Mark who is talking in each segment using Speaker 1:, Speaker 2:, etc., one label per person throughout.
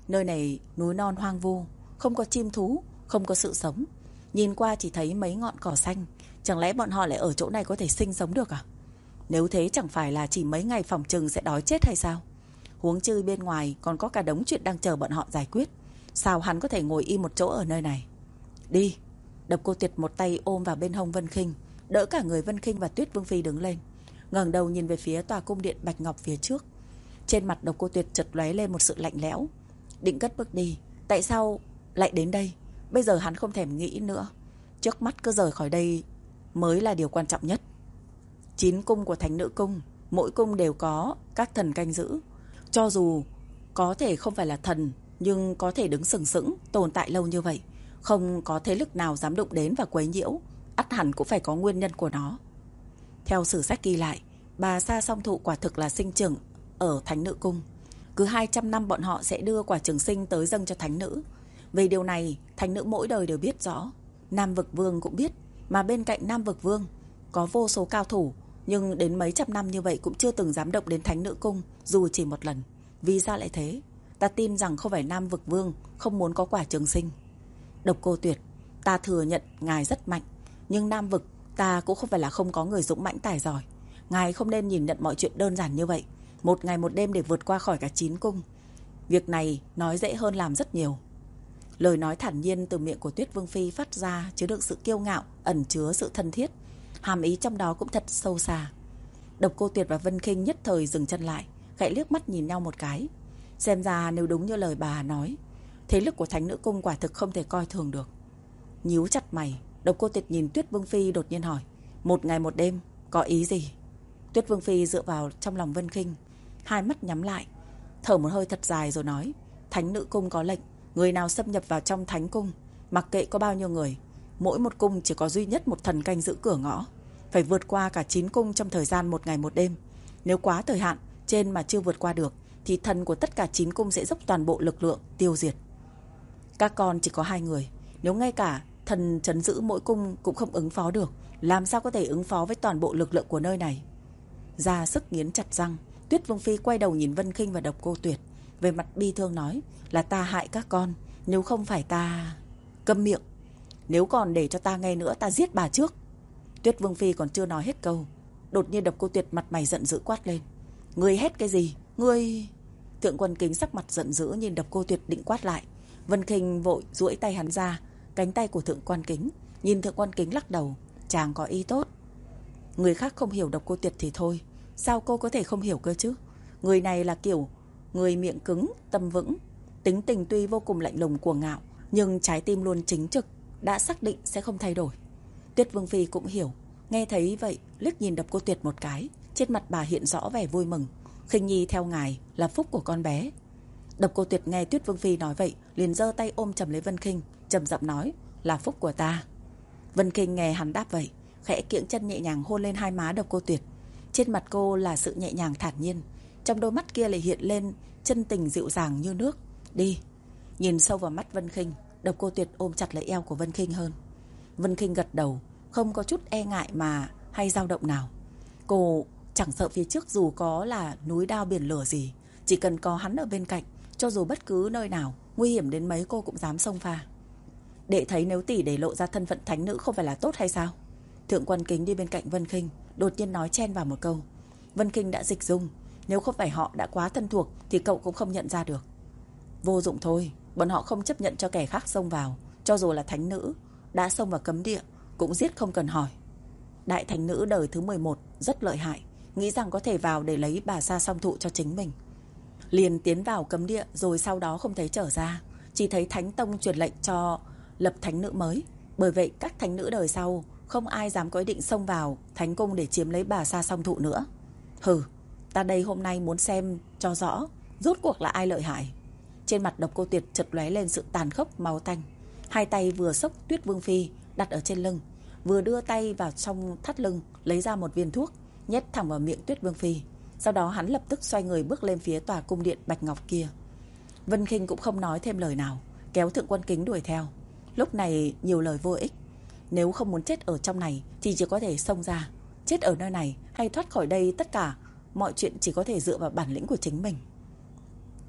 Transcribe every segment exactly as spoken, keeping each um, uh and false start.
Speaker 1: Nơi này núi non hoang vu, không có chim thú, không có sự sống. Nhìn qua chỉ thấy mấy ngọn cỏ xanh. Chẳng lẽ bọn họ lại ở chỗ này có thể sinh sống được à? Nếu thế chẳng phải là chỉ mấy ngày phòng chừng sẽ đói chết hay sao? Huống chi bên ngoài còn có cả đống chuyện đang chờ bọn họ giải quyết. Sao hắn có thể ngồi im một chỗ ở nơi này? Đi. Độc Cô Tuyệt một tay ôm vào bên hông Vân Khinh, đỡ cả người Vân Khinh và Tuyết Vương Phi đứng lên, ngẩng đầu nhìn về phía tòa cung điện bạch ngọc phía trước. Trên mặt Độc Cô Tuyệt chợt lóe lên một sự lạnh lẽo. Định cất bước đi, tại sao lại đến đây? Bây giờ hắn không thèm nghĩ nữa. Trước mắt cứ rời khỏi đây mới là điều quan trọng nhất. Chín cung của Thánh Nữ Cung, mỗi cung đều có các thần canh giữ. Cho dù có thể không phải là thần, nhưng có thể đứng sừng sững tồn tại lâu như vậy, không có thế lực nào dám đụng đến và quấy nhiễu. Ắt hẳn cũng phải có nguyên nhân của nó. Theo sử sách ghi lại, bà Sa Song Thụ quả thực là sinh trưởng ở Thánh Nữ Cung. Cứ hai trăm năm bọn họ sẽ đưa quả trường sinh tới dâng cho thánh nữ. Về điều này, thánh nữ mỗi đời đều biết rõ. Nam Vực Vương cũng biết. Mà bên cạnh Nam Vực Vương có vô số cao thủ, nhưng đến mấy trăm năm như vậy cũng chưa từng dám động đến Thánh Nữ Cung, dù chỉ một lần. Vì sao lại thế? Ta tin rằng không phải Nam Vực Vương không muốn có quả trường sinh. Độc Cô Tuyệt, ta thừa nhận ngài rất mạnh, nhưng Nam Vực ta cũng không phải là không có người dũng mãnh tài giỏi. Ngài không nên nhìn nhận mọi chuyện đơn giản như vậy. Một ngày một đêm để vượt qua khỏi cả chín cung, việc này nói dễ hơn làm rất nhiều. Lời nói thản nhiên từ miệng của Tuyết Vương Phi phát ra chứa đựng sự kiêu ngạo, ẩn chứa sự thân thiết. Hàm ý trong đó cũng thật sâu xa. Độc Cô Tuyệt và Vân Khinh nhất thời dừng chân lại, khẽ liếc mắt nhìn nhau một cái. Xem ra nếu đúng như lời bà nói, thế lực của Thánh Nữ Cung quả thực không thể coi thường được. Nhíu chặt mày, Độc Cô Tuyệt nhìn Tuyết Vương Phi đột nhiên hỏi, một ngày một đêm có ý gì? Tuyết Vương Phi dựa vào trong lòng Vân Khinh, hai mắt nhắm lại, thở một hơi thật dài rồi nói, Thánh Nữ Cung có lệnh, người nào xâm nhập vào trong Thánh Cung, mặc kệ có bao nhiêu người, mỗi một cung chỉ có duy nhất một thần canh giữ cửa ngõ, phải vượt qua cả chín cung trong thời gian một ngày một đêm. Nếu quá thời hạn trên mà chưa vượt qua được, thì thần của tất cả chín cung sẽ dốc toàn bộ lực lượng tiêu diệt. Các con chỉ có hai người, nếu ngay cả thần trấn giữ mỗi cung cũng không ứng phó được, làm sao có thể ứng phó với toàn bộ lực lượng của nơi này? Ra sức nghiến chặt răng, Tuyết Vương Phi quay đầu nhìn Vân Khinh và Độc Cô Tuyệt, về mặt bi thương nói, là ta hại các con, nếu không phải ta... Câm miệng, nếu còn để cho ta nghe nữa ta giết bà trước. Tuyết Vương Phi còn chưa nói hết câu, đột nhiên Độc Cô Tuyệt mặt mày giận dữ quát lên, ngươi hét cái gì? Ngươi... Thượng Quan Kính sắc mặt giận dữ nhìn Độc Cô Tuyệt định quát lại. Vân Khinh vội duỗi tay hắn ra, cánh tay của Thượng Quan Kính. Nhìn Thượng Quan Kính lắc đầu, chàng có ý tốt. Người khác không hiểu Độc Cô Tuyệt thì thôi, sao cô có thể không hiểu cơ chứ? Người này là kiểu người miệng cứng, tâm vững, tính tình tuy vô cùng lạnh lùng cuồng ngạo, nhưng trái tim luôn chính trực, đã xác định sẽ không thay đổi. Tuyết Vương Phi cũng hiểu, nghe thấy vậy liếc nhìn Độc Cô Tuyệt một cái, trên mặt bà hiện rõ vẻ vui mừng. Khinh nhi theo ngài là phúc của con bé. Độc Cô Tuyệt nghe Tuyết Vương Phi nói vậy, liền giơ tay ôm chầm lấy Vân Khinh, trầm giọng nói, là phúc của ta. Vân Khinh nghe hắn đáp vậy, khẽ kiễng chân nhẹ nhàng hôn lên hai má Độc Cô Tuyệt. Trên mặt cô là sự nhẹ nhàng thản nhiên, trong đôi mắt kia lại hiện lên chân tình dịu dàng như nước. Đi. Nhìn sâu vào mắt Vân Khinh, Độc Cô Tuyệt ôm chặt lấy eo của Vân Khinh hơn. Vân Khinh gật đầu, không có chút e ngại mà hay dao động nào. Cô chẳng sợ phía trước dù có là núi đao biển lửa gì, chỉ cần có hắn ở bên cạnh, cho dù bất cứ nơi nào nguy hiểm đến mấy cô cũng dám xông pha. Đệ thấy nếu tỷ để lộ ra thân phận thánh nữ không phải là tốt hay sao? Thượng Quan Kính đi bên cạnh Vân Khinh, đột nhiên nói chen vào một câu. Vân Khinh đã dịch dung, nếu không phải họ đã quá thân thuộc thì cậu cũng không nhận ra được. Vô dụng thôi, bọn họ không chấp nhận cho kẻ khác xông vào, cho dù là thánh nữ đã xông vào cấm địa cũng giết không cần hỏi. Đại thánh nữ đời thứ mười một rất lợi hại, nghĩ rằng có thể vào để lấy bà Sa Song Thụ cho chính mình, liền tiến vào cấm địa, rồi sau đó không thấy trở ra, chỉ thấy Thánh Tông truyền lệnh cho lập thánh nữ mới. Bởi vậy các thánh nữ đời sau không ai dám có ý định xông vào thánh cung để chiếm lấy bà Sa Song Thụ nữa. Hừ, ta đây hôm nay muốn xem cho rõ rốt cuộc là ai lợi hại. Trên mặt Độc Cô Tuyệt chợt lóe lên sự tàn khốc máu tanh, hai tay vừa xốc Tuyết Vương Phi đặt ở trên lưng, vừa đưa tay vào trong thắt lưng lấy ra một viên thuốc, nhét thẳng vào miệng Tuyết Vương Phi. Sau đó hắn lập tức xoay người bước lên phía tòa cung điện bạch ngọc kia. Vân Khinh cũng không nói thêm lời nào, kéo Thượng Quan Kính đuổi theo. Lúc này nhiều lời vô ích, nếu không muốn chết ở trong này thì chỉ có thể xông ra. Chết ở nơi này hay thoát khỏi đây, tất cả mọi chuyện chỉ có thể dựa vào bản lĩnh của chính mình.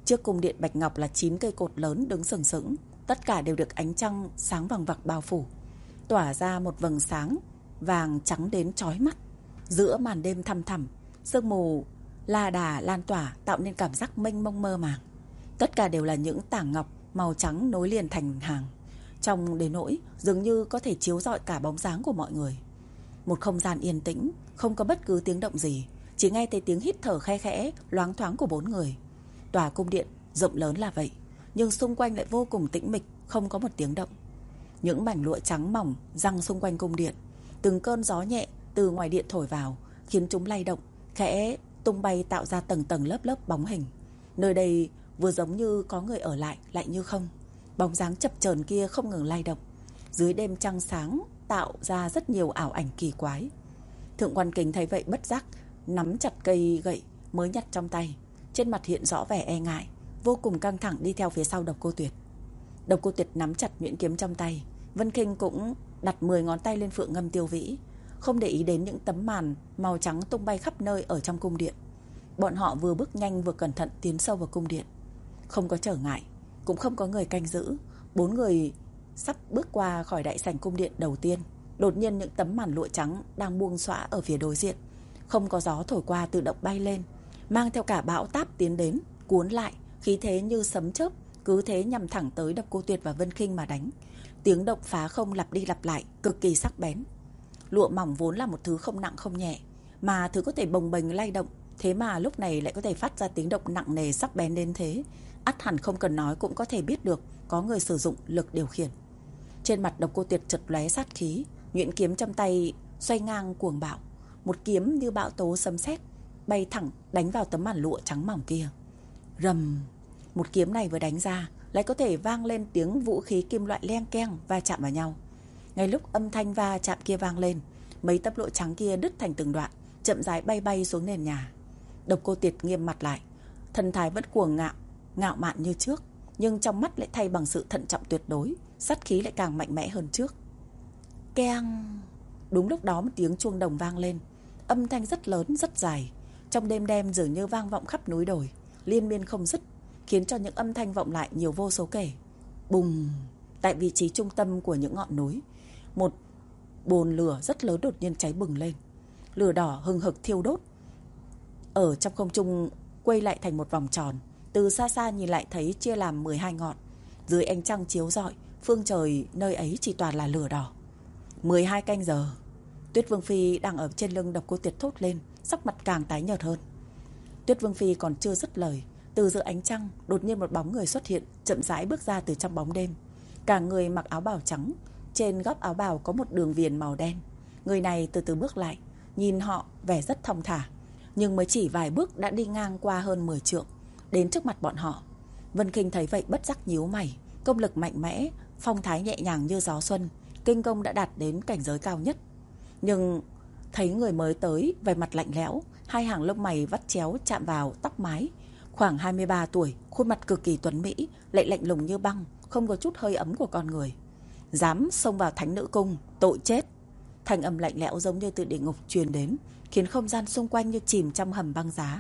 Speaker 1: Trước cung điện bạch ngọc là chín cây cột lớn đứng sừng sững, tất cả đều được ánh trăng sáng vằng vặc bao phủ, tỏa ra một vầng sáng vàng trắng đến chói mắt. Giữa màn đêm thăm thẳm, sương mù la đà lan tỏa tạo nên cảm giác mênh mông mơ màng. Tất cả đều là những tảng ngọc màu trắng nối liền thành hàng, trong đến nỗi dường như có thể chiếu rọi cả bóng dáng của mọi người. Một không gian yên tĩnh, không có bất cứ tiếng động gì, chỉ nghe thấy tiếng hít thở khe khẽ loáng thoáng của bốn người. Tòa cung điện rộng lớn là vậy, nhưng xung quanh lại vô cùng tĩnh mịch, không có một tiếng động. Những mảnh lụa trắng mỏng giăng xung quanh cung điện, từng cơn gió nhẹ từ ngoài điện thổi vào khiến chúng lay động, khẽ tung bay tạo ra tầng tầng lớp lớp bóng hình. Nơi đây vừa giống như có người ở lại, lại như không. Bóng dáng chập chờn kia không ngừng lay động, dưới đêm trăng sáng tạo ra rất nhiều ảo ảnh kỳ quái. Thượng quan Kính thấy vậy bất giác nắm chặt cây gậy mới nhặt trong tay, trên mặt hiện rõ vẻ e ngại, vô cùng căng thẳng đi theo phía sau Độc Cô Tuyệt. Độc Cô Tuyệt nắm chặt nhuyễn kiếm trong tay, Vân Khinh cũng đặt mười ngón tay lên Phượng Ngâm Tiêu Vĩ, không để ý đến những tấm màn màu trắng tung bay khắp nơi ở trong cung điện. Bọn họ vừa bước nhanh vừa cẩn thận tiến sâu vào cung điện, không có trở ngại, cũng không có người canh giữ. Bốn người sắp bước qua khỏi đại sảnh cung điện đầu tiên, đột nhiên những tấm màn lụa trắng đang buông xõa ở phía đối diện, không có gió thổi qua tự động bay lên, mang theo cả bão táp tiến đến, cuốn lại, khí thế như sấm chớp, cứ thế nhằm thẳng tới Độc Cô Tuyệt và Vân Khinh mà đánh. Tiếng động phá không lặp đi lặp lại, cực kỳ sắc bén. Lụa mỏng vốn là một thứ không nặng không nhẹ, mà thứ có thể bồng bềnh lay động, thế mà lúc này lại có thể phát ra tiếng động nặng nề sắc bén đến thế. Ắt hẳn không cần nói cũng có thể biết được có người sử dụng lực điều khiển. Trên mặt Độc Cô Tuyệt chợt lóe sát khí, nhuyễn kiếm trong tay xoay ngang cuồng bạo, một kiếm như bão tố sấm sét bay thẳng đánh vào tấm màn lụa trắng mỏng kia. Rầm, một kiếm này vừa đánh ra lại có thể vang lên tiếng vũ khí kim loại leng keng va chạm vào nhau. Ngay lúc âm thanh va chạm kia vang lên, mấy tấm lụa trắng kia đứt thành từng đoạn, chậm rãi bay bay xuống nền nhà. Độc Cô Tuyệt nghiêm mặt lại, thần thái vẫn cuồng ngạo, ngạo mạn như trước, nhưng trong mắt lại thay bằng sự thận trọng tuyệt đối, sát khí lại càng mạnh mẽ hơn trước. Keng! Đúng lúc đó một tiếng chuông đồng vang lên, âm thanh rất lớn rất dài, trong đêm đêm dường như vang vọng khắp núi đồi, liên miên không dứt, khiến cho những âm thanh vọng lại nhiều vô số kể. Bùng! Tại vị trí trung tâm của những ngọn núi, một bồn lửa rất lớn đột nhiên cháy bừng lên, lửa đỏ hừng hực thiêu đốt, ở trong không trung quay lại thành một vòng tròn. Từ xa xa nhìn lại thấy chia làm mười hai ngọn. Dưới ánh trăng chiếu rọi, phương trời nơi ấy chỉ toàn là lửa đỏ. mười hai canh giờ. Tuyết Vương Phi đang ở trên lưng Độc Cô Tuyệt thốt lên, sắc mặt càng tái nhợt hơn. Tuyết Vương Phi còn chưa dứt lời, từ giữa ánh trăng đột nhiên một bóng người xuất hiện, chậm rãi bước ra từ trong bóng đêm. Cả người mặc áo bào trắng, trên góc áo bào có một đường viền màu đen. Người này từ từ bước lại, nhìn họ vẻ rất thong thả, nhưng mới chỉ vài bước đã đi ngang qua hơn mười trượng, đến trước mặt bọn họ. Vân Khinh thấy vậy bất giác nhíu mày, công lực mạnh mẽ, phong thái nhẹ nhàng như gió xuân, kinh công đã đạt đến cảnh giới cao nhất. Nhưng thấy người mới tới, vẻ mặt lạnh lẽo, hai hàng lông mày vắt chéo chạm vào tóc mái, khoảng hai mươi ba tuổi, khuôn mặt cực kỳ tuấn mỹ, lại lạnh lùng như băng, không có chút hơi ấm của con người. Dám xông vào Thánh Nữ Cung, tội chết. Thanh âm lạnh lẽo giống như từ địa ngục truyền đến, khiến không gian xung quanh như chìm trong hầm băng giá.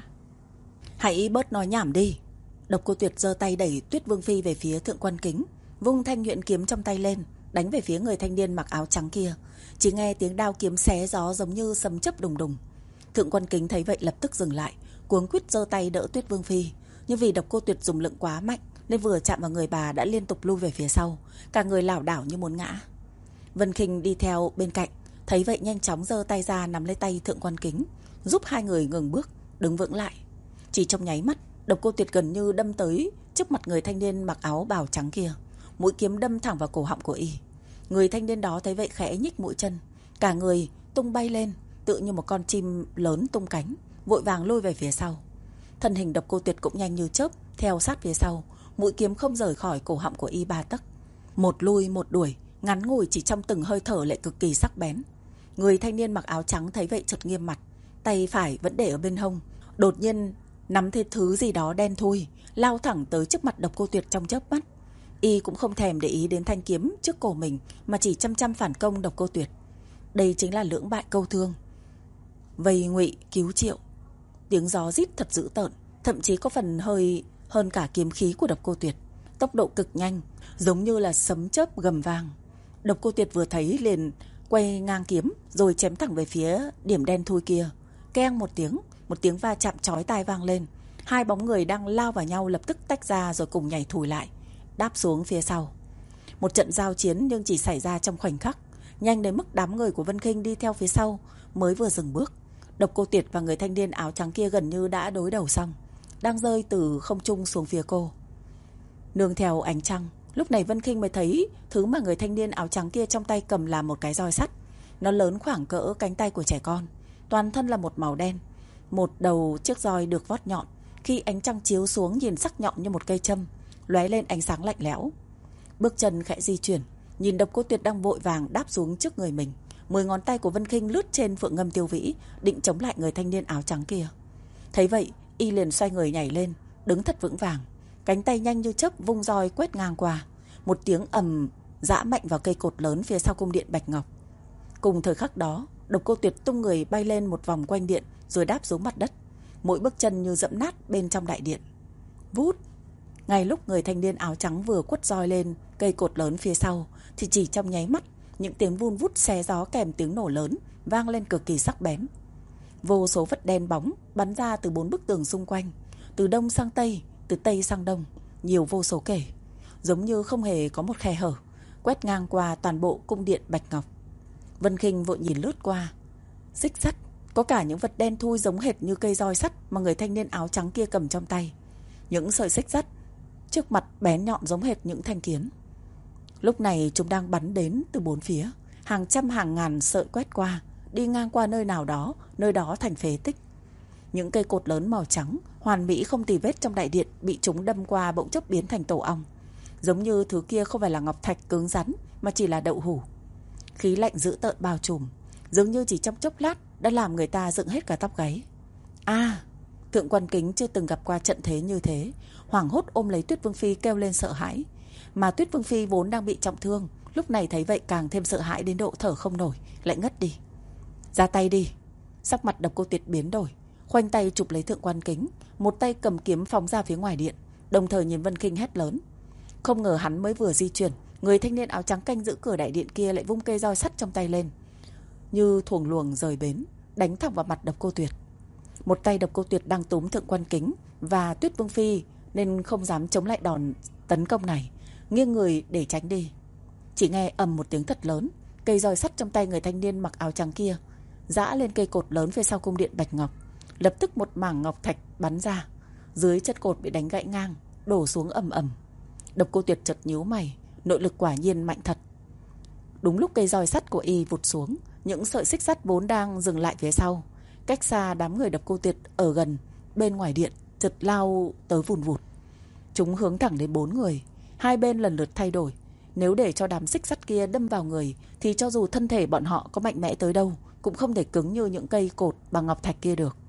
Speaker 1: Hãy bớt nói nhảm đi. Độc Cô Tuyệt giơ tay đẩy Tuyết Vương Phi về phía Thượng Quan Kính, vung thanh nhuyễn kiếm trong tay lên, đánh về phía người thanh niên mặc áo trắng kia. Chỉ nghe tiếng đao kiếm xé gió giống như sấm chớp đùng đùng. Thượng Quan Kính thấy vậy lập tức dừng lại, cuống quýt giơ tay đỡ Tuyết Vương Phi, nhưng vì Độc Cô Tuyệt dùng lực quá mạnh nên vừa chạm vào người bà đã liên tục lui về phía sau, cả người lảo đảo như muốn ngã. Vân Khinh đi theo bên cạnh, thấy vậy nhanh chóng giơ tay ra nắm lấy tay Thượng Quan Kính, giúp hai người ngừng bước, đứng vững lại. Chỉ trong nháy mắt, Độc Cô Tuyệt gần như đâm tới trước mặt người thanh niên mặc áo bào trắng kia, mũi kiếm đâm thẳng vào cổ họng của y. Người thanh niên đó thấy vậy khẽ nhích mũi chân, cả người tung bay lên, tựa như một con chim lớn tung cánh, vội vàng lui về phía sau. Thân hình Độc Cô Tuyệt cũng nhanh như chớp theo sát phía sau, mũi kiếm không rời khỏi cổ họng của y ba tấc. Một lui một đuổi, ngắn ngủi chỉ trong từng hơi thở lại cực kỳ sắc bén. Người thanh niên mặc áo trắng thấy vậy chợt nghiêm mặt, tay phải vẫn để ở bên hông, đột nhiên nắm thấy thứ gì đó đen thui, lao thẳng tới trước mặt Độc Cô Tuyệt trong chớp mắt. Y cũng không thèm để ý đến thanh kiếm trước cổ mình, mà chỉ chăm chăm phản công Độc Cô Tuyệt. Đây chính là lưỡng bại câu thương, vây ngụy cứu triệu. Tiếng gió rít thật dữ tợn, thậm chí có phần hơi hơn cả kiếm khí của Độc Cô Tuyệt, tốc độ cực nhanh, giống như là sấm chớp gầm vang. Độc Cô Tuyệt vừa thấy liền quay ngang kiếm rồi chém thẳng về phía điểm đen thui kia. Keng một tiếng, một tiếng va chạm chói tai vang lên. Hai bóng người đang lao vào nhau lập tức tách ra rồi cùng nhảy thùi lại, đáp xuống phía sau. Một trận giao chiến nhưng chỉ xảy ra trong khoảnh khắc, nhanh đến mức đám người của Vân Khinh đi theo phía sau mới vừa dừng bước. Độc Cô Tuyệt và người thanh niên áo trắng kia gần như đã đối đầu xong, đang rơi từ không trung xuống phía cô. Nương theo ánh trăng, lúc này Vân Khinh mới thấy thứ mà người thanh niên áo trắng kia trong tay cầm là một cái roi sắt. Nó lớn khoảng cỡ cánh tay của trẻ con, toàn thân là một màu đen. Một đầu chiếc roi được vót nhọn, khi ánh trăng chiếu xuống nhìn sắc nhọn như một cây châm, lóe lên ánh sáng lạnh lẽo. Bước chân khẽ di chuyển, nhìn Độc Cô Tuyệt đang vội vàng đáp xuống trước người mình. Mười ngón tay của Vân Khinh lướt trên phượng ngâm tiêu vĩ, định chống lại người thanh niên áo trắng kia. Thấy vậy, y liền xoay người nhảy lên, đứng thật vững vàng, cánh tay nhanh như chớp vung roi quét ngang qua. Một tiếng ầm giã mạnh vào cây cột lớn phía sau cung điện Bạch Ngọc. Cùng thời khắc đó, Độc Cô Tuyệt tung người bay lên một vòng quanh điện rồi đáp xuống mặt đất, mỗi bước chân như dẫm nát bên trong đại điện. Vút! Ngay lúc người thanh niên áo trắng vừa quất roi lên cây cột lớn phía sau thì chỉ trong nháy mắt, những tiếng vun vút xé gió kèm tiếng nổ lớn vang lên cực kỳ sắc bén. Vô số vết đen bóng bắn ra từ bốn bức tường xung quanh, từ đông sang tây, từ tây sang đông, nhiều vô số kể, giống như không hề có một khe hở, quét ngang qua toàn bộ cung điện Bạch Ngọc. Vân Khinh vội nhìn lướt qua. Xích sắt, có cả những vật đen thui giống hệt như cây roi sắt mà người thanh niên áo trắng kia cầm trong tay. Những sợi xích sắt trước mặt bén nhọn giống hệt những thanh kiếm. Lúc này chúng đang bắn đến từ bốn phía, hàng trăm hàng ngàn sợi quét qua, đi ngang qua nơi nào đó, nơi đó thành phế tích. Những cây cột lớn màu trắng hoàn mỹ không tì vết trong đại điện bị chúng đâm qua bỗng chốc biến thành tổ ong, giống như thứ kia không phải là ngọc thạch cứng rắn mà chỉ là đậu hủ. Khí lạnh dữ tợn bao trùm, dường như chỉ trong chốc lát đã làm người ta dựng hết cả tóc gáy. À, Thượng Quan Kính chưa từng gặp qua trận thế như thế, hoảng hốt ôm lấy Tuyết Vương Phi kêu lên sợ hãi. Mà Tuyết Vương Phi vốn đang bị trọng thương, lúc này thấy vậy càng thêm sợ hãi đến độ thở không nổi, lại ngất đi. Ra tay đi! Sắc mặt Độc Cô Tuyệt biến đổi, khoanh tay chụp lấy Thượng Quan Kính, một tay cầm kiếm phóng ra phía ngoài điện, đồng thời nhìn Vân Khinh hét lớn. Không ngờ hắn mới vừa di chuyển, người thanh niên áo trắng canh giữ cửa đại điện kia lại vung cây roi sắt trong tay lên, như thuồng luồng rời bến, đánh thẳng vào mặt Độc Cô Tuyệt. Một tay Độc Cô Tuyệt đang túm Thượng Quan Kính và Tuyết Vương Phi nên không dám chống lại đòn tấn công này, nghiêng người để tránh đi. Chỉ nghe ầm một tiếng thật lớn, cây roi sắt trong tay người thanh niên mặc áo trắng kia giã lên cây cột lớn phía sau cung điện Bạch Ngọc. Lập tức một mảng ngọc thạch bắn ra, dưới chất cột bị đánh gãy ngang, đổ xuống ầm ầm. Độc Cô Tuyệt chợt nhíu mày, nội lực quả nhiên mạnh thật. Đúng lúc cây roi sắt của y vụt xuống, những sợi xích sắt vốn đang dừng lại phía sau, cách xa đám người Độc Cô Tuyệt ở gần bên ngoài điện, chợt lao tới vùn vụt. Chúng hướng thẳng đến bốn người, hai bên lần lượt thay đổi. Nếu để cho đám xích sắt kia đâm vào người thì cho dù thân thể bọn họ có mạnh mẽ tới đâu cũng không thể cứng như những cây cột bằng ngọc thạch kia được.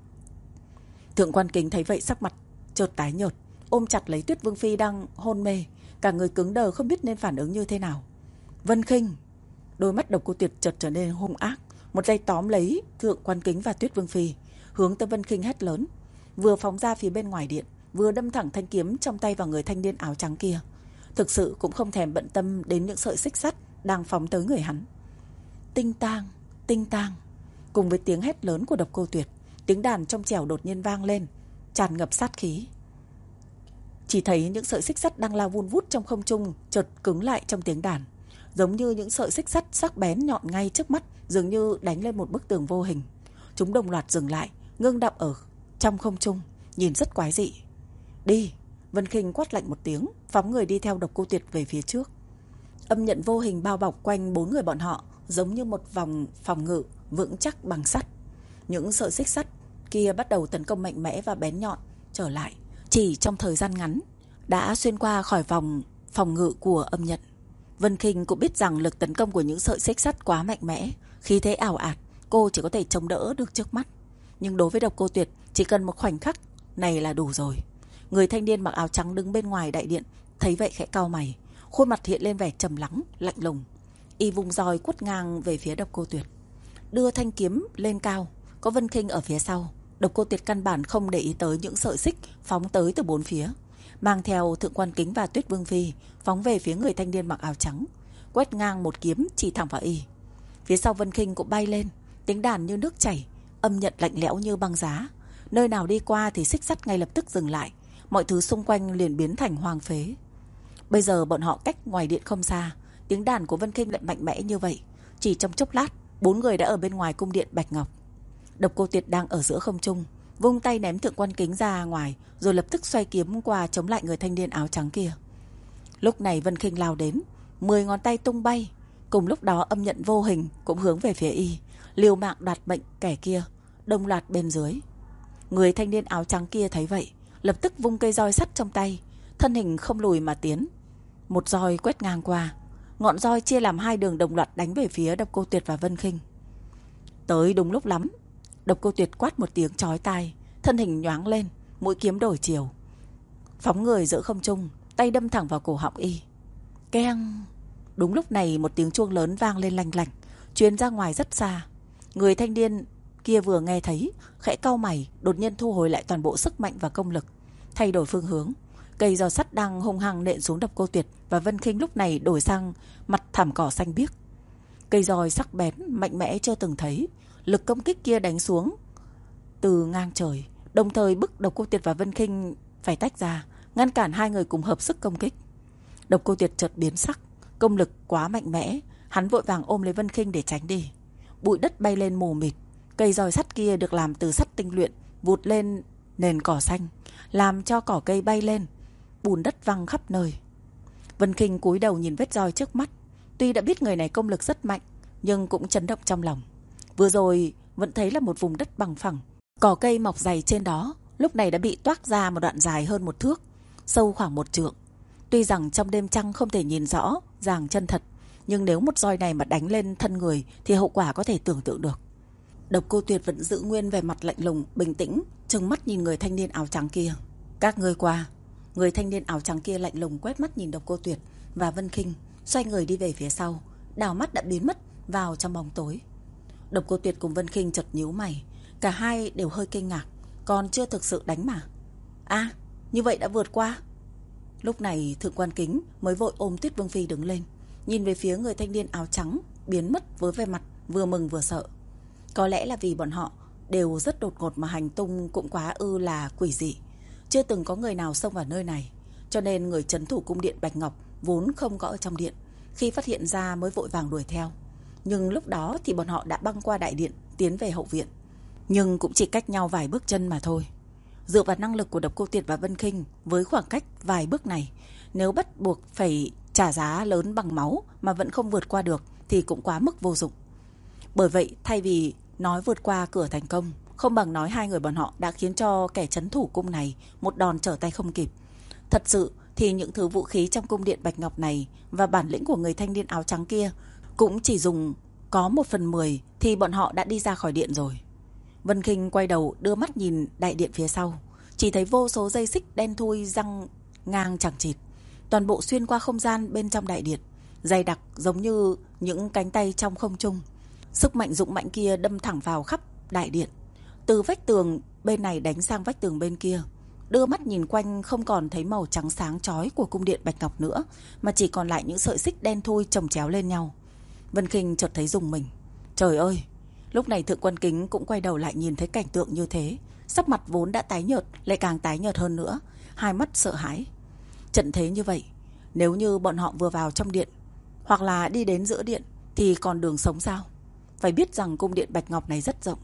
Speaker 1: Thượng Quan Kính thấy vậy sắc mặt chợt tái nhợt, ôm chặt lấy Tuyết Vương Phi đang hôn mê, cả người cứng đờ không biết nên phản ứng như thế nào. Vân Khinh! Đôi mắt Độc Cô Tuyệt chợt trở nên hung ác, một tay tóm lấy Thượng Quan Kính và Tuyết Vương Phi, hướng tới Vân Khinh hét lớn, vừa phóng ra phía bên ngoài điện, vừa đâm thẳng thanh kiếm trong tay vào người thanh niên áo trắng kia. Thực sự cũng không thèm bận tâm đến những sợi xích sắt đang phóng tới người hắn. Tinh tang, tinh tang. Cùng với tiếng hét lớn của Độc Cô Tuyệt, tiếng đàn trong trẻo đột nhiên vang lên, tràn ngập sát khí. Chỉ thấy những sợi xích sắt đang lao vun vút trong không trung chợt cứng lại trong tiếng đàn, giống như những sợi xích sắt sắc bén nhọn ngay trước mắt, dường như đánh lên một bức tường vô hình. Chúng đồng loạt dừng lại, ngưng đọng ở trong không trung, nhìn rất quái dị. Đi! Vân Khinh quát lạnh một tiếng, phóng người đi theo Độc Cô Tuyệt về phía trước. Âm nhận vô hình bao bọc quanh bốn người bọn họ, giống như một vòng phòng ngự vững chắc bằng sắt. Những sợi xích sắt kia bắt đầu tấn công mạnh mẽ và bén nhọn trở lại, chỉ trong thời gian ngắn đã xuyên qua khỏi vòng phòng ngự của âm nhận. Vân Khinh cũng biết rằng lực tấn công của những sợi xích sắt quá mạnh mẽ, khí thế ảo ạt, cô chỉ có thể chống đỡ được trước mắt. Nhưng đối với Độc Cô Tuyệt, chỉ cần một khoảnh khắc này là đủ rồi. Người thanh niên mặc áo trắng đứng bên ngoài đại điện thấy vậy khẽ cau mày, khuôn mặt hiện lên vẻ trầm lắng, lạnh lùng. Y vùng roi quất ngang về phía Độc Cô Tuyệt, đưa thanh kiếm lên cao. Có Vân Khinh ở phía sau, Độc Cô Tuyệt căn bản không để ý tới những sợi xích phóng tới từ bốn phía. mang theo Thượng Quan Kính và Tuyết Vương Phi, phóng về phía người thanh niên mặc áo trắng, quét ngang một kiếm chỉ thẳng vào y. Phía sau Vân Khinh cũng bay lên, tiếng đàn như nước chảy, âm nhận lạnh lẽo như băng giá. Nơi nào đi qua thì xích sắt ngay lập tức dừng lại, mọi thứ xung quanh liền biến thành hoang phế. Bây giờ bọn họ cách ngoài điện không xa, tiếng đàn của Vân Khinh lại mạnh mẽ như vậy. Chỉ trong chốc lát, bốn người đã ở bên ngoài cung điện Bạch Ngọc. Độc Cô Tuyệt đang ở giữa không trung, vung tay ném Thượng Quan Kính ra ngoài, rồi lập tức xoay kiếm qua chống lại người thanh niên áo trắng kia. Lúc này Vân Khinh lao đến, mười ngón tay tung bay, cùng lúc đó âm nhận vô hình cũng hướng về phía y, liều mạng đoạt mệnh kẻ kia, đồng loạt bên dưới. Người thanh niên áo trắng kia thấy vậy, lập tức vung cây roi sắt trong tay, thân hình không lùi mà tiến. Một roi quét ngang qua, ngọn roi chia làm hai đường đồng loạt đánh về phía Độc Cô Tuyệt và Vân Khinh. Tới đúng lúc lắm, Độc Cô Tuyệt quát một tiếng chói tai, thân hình nhoáng lên, mũi kiếm đổi chiều, phóng người giữa không trung, tay đâm thẳng vào cổ họng y. Keng! Đúng lúc này một tiếng chuông lớn vang lên lanh lảnh, truyền ra ngoài rất xa. Người thanh niên kia vừa nghe thấy, khẽ cau mày, đột nhiên thu hồi lại toàn bộ sức mạnh và công lực, thay đổi phương hướng. Cây roi sắt đang hung hăng nện xuống Độc Cô Tuyệt và Vân Khinh lúc này đổi sang mặt thảm cỏ xanh biếc. Cây roi sắc bén, mạnh mẽ chưa từng thấy, lực công kích kia đánh xuống từ ngang trời, đồng thời bức Độc Cô Tuyệt và Vân Khinh phải tách ra, ngăn cản hai người cùng hợp sức công kích. Độc Cô Tuyệt chợt biến sắc, công lực quá mạnh mẽ, hắn vội vàng ôm lấy Vân Khinh để tránh đi. Bụi đất bay lên mù mịt, cây roi sắt kia được làm từ sắt tinh luyện vụt lên nền cỏ xanh, làm cho cỏ cây bay lên, bùn đất văng khắp nơi. Vân Khinh cúi đầu nhìn vết roi trước mắt, tuy đã biết người này công lực rất mạnh, nhưng cũng chấn động trong lòng. Vừa rồi vẫn thấy là một vùng đất bằng phẳng, cỏ cây mọc dày trên đó, lúc này đã bị toác ra một đoạn dài hơn một thước, sâu khoảng một trượng. Tuy rằng trong đêm trăng không thể nhìn rõ ràng chân thật, nhưng nếu một roi này mà đánh lên thân người thì hậu quả có thể tưởng tượng được. Độc Cô Tuyệt vẫn giữ nguyên vẻ mặt lạnh lùng, bình tĩnh, trừng mắt nhìn người thanh niên áo trắng kia. Các ngươi qua. Người thanh niên áo trắng kia lạnh lùng quét mắt nhìn Độc Cô Tuyệt và Vân Khinh, xoay người đi về phía sau, đảo mắt đã biến mất vào trong bóng tối. Độc Cô Tuyệt cùng Vân Khinh chợt nhíu mày, cả hai đều hơi kinh ngạc, còn chưa thực sự đánh mà. À, như vậy đã vượt qua. Lúc này Thượng Quan Kính mới vội ôm Tuyết Vương Phi đứng lên, nhìn về phía người thanh niên áo trắng biến mất với vẻ mặt vừa mừng vừa sợ. Có lẽ là vì bọn họ đều rất đột ngột mà hành tung cũng quá ư là quỷ dị, chưa từng có người nào xông vào nơi này, cho nên người trấn thủ cung điện Bạch Ngọc vốn không có ở trong điện, khi phát hiện ra mới vội vàng đuổi theo. Nhưng lúc đó thì bọn họ đã băng qua đại điện, tiến về hậu viện, nhưng cũng chỉ cách nhau vài bước chân mà thôi. Dựa vào năng lực của Độc Cô Tuyệt và Vân Khinh, với khoảng cách vài bước này, nếu bắt buộc phải trả giá lớn bằng máu mà vẫn không vượt qua được thì cũng quá mức vô dụng. Bởi vậy thay vì nói vượt qua cửa thành công, không bằng nói hai người bọn họ đã khiến cho kẻ trấn thủ cung này một đòn trở tay không kịp. Thật sự thì những thứ vũ khí trong cung điện Bạch Ngọc này và bản lĩnh của người thanh niên áo trắng kia cũng chỉ dùng có một phần mười thì bọn họ đã đi ra khỏi điện rồi. Vân Khinh quay đầu đưa mắt nhìn đại điện phía sau, chỉ thấy vô số dây xích đen thui răng ngang chằng chịt, toàn bộ xuyên qua không gian bên trong đại điện, dày đặc giống như những cánh tay trong không trung. Sức mạnh dũng mạnh kia đâm thẳng vào khắp đại điện, từ vách tường bên này đánh sang vách tường bên kia. Đưa mắt nhìn quanh không còn thấy màu trắng sáng chói của cung điện Bạch Ngọc nữa, mà chỉ còn lại những sợi xích đen thui chồng chéo lên nhau. Vân Khinh chợt thấy rùng mình. Trời ơi! Lúc này Thượng Quan Kính cũng quay đầu lại nhìn thấy cảnh tượng như thế, sắc mặt vốn đã tái nhợt lại càng tái nhợt hơn nữa, hai mắt sợ hãi. Trận thế như vậy, nếu như bọn họ vừa vào trong điện hoặc là đi đến giữa điện thì còn đường sống sao? Phải biết rằng cung điện Bạch Ngọc này rất rộng,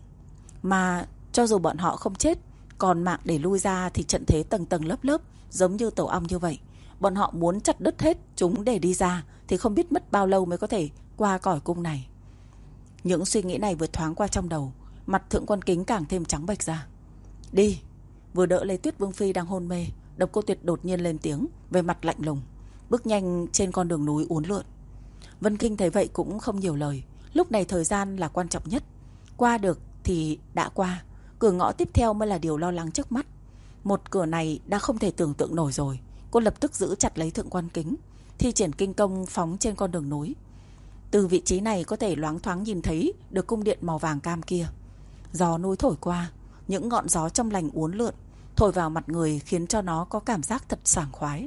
Speaker 1: mà cho dù bọn họ không chết còn mạng để lui ra thì trận thế tầng tầng lớp lớp giống như tổ ong như vậy. Bọn họ muốn chặt đứt hết chúng để đi ra thì không biết mất bao lâu mới có thể qua cõi cung này. Những suy nghĩ này vừa thoáng qua trong đầu, mặt Thượng Quan Kính càng thêm trắng bệch ra. Đi! Vừa đỡ lấy Tuyết Vương Phi đang hôn mê, Độc Cô Tuyệt đột nhiên lên tiếng, về mặt lạnh lùng, bước nhanh trên con đường núi uốn lượn. Vân Khinh thấy vậy cũng không nhiều lời. Lúc này thời gian là quan trọng nhất, qua được thì đã qua, cửa ngõ tiếp theo mới là điều lo lắng trước mắt. Một cửa này đã không thể tưởng tượng nổi rồi. Cô lập tức giữ chặt lấy Thượng Quan Kính, thi triển kinh công phóng trên con đường núi. Từ vị trí này có thể loáng thoáng nhìn thấy được cung điện màu vàng cam kia. Gió núi thổi qua, những ngọn gió trong lành uốn lượn, thổi vào mặt người khiến cho nó có cảm giác thật sảng khoái.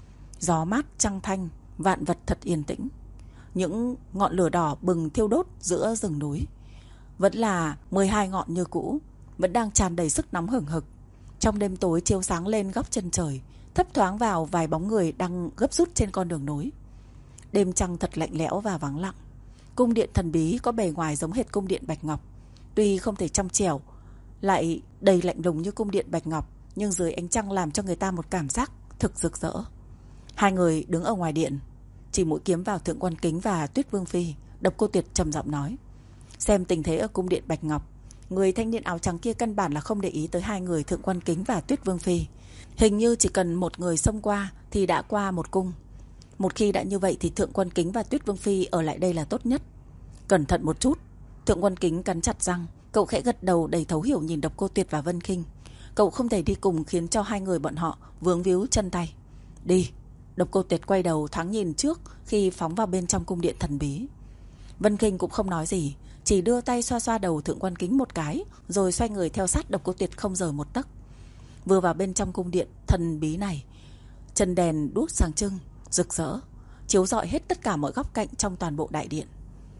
Speaker 1: Gió mát trăng thanh, vạn vật thật yên tĩnh. Những ngọn lửa đỏ bừng thiêu đốt giữa rừng núi vẫn là mười hai ngọn như cũ, vẫn đang tràn đầy sức nóng hừng hực. Trong đêm tối chiếu sáng lên góc chân trời, thấp thoáng vào vài bóng người đang gấp rút trên con đường nối. Đêm trăng thật lạnh lẽo và vắng lặng. Cung điện thần bí có bề ngoài giống hệt cung điện Bạch Ngọc, tuy không thể trong trẻo lại đầy lạnh lùng như cung điện Bạch Ngọc, nhưng dưới ánh trăng làm cho người ta một cảm giác thực rực rỡ. Hai người đứng ở ngoài điện, chỉ mũi kiếm vào Thượng Quan Kính và Tuyết Vương Phi. Độc Cô Tuyệt trầm giọng nói: xem tình thế ở cung điện Bạch Ngọc, người thanh niên áo trắng kia căn bản là không để ý tới hai người Thượng Quan Kính và Tuyết Vương Phi. Hình như chỉ cần một người xông qua thì đã qua một cung. Một khi đã như vậy thì Thượng Quan Kính và Tuyết Vương Phi ở lại đây là tốt nhất. Cẩn thận một chút. Thượng Quan Kính cắn chặt răng, cậu khẽ gật đầu đầy thấu hiểu nhìn Độc Cô Tuyệt và Vân Khinh. Cậu không thể đi cùng khiến cho hai người bọn họ vướng víu chân tay. Đi. Độc Cô Tuyệt quay đầu thoáng nhìn trước khi phóng vào bên trong cung điện thần bí. Vân Khinh cũng không nói gì, chỉ đưa tay xoa xoa đầu Thượng Quan Kính một cái, rồi xoay người theo sát Độc Cô Tuyệt không rời một tấc. Vừa vào bên trong cung điện thần bí này, chân đèn đuốc sáng trưng, rực rỡ, chiếu rọi hết tất cả mọi góc cạnh trong toàn bộ đại điện.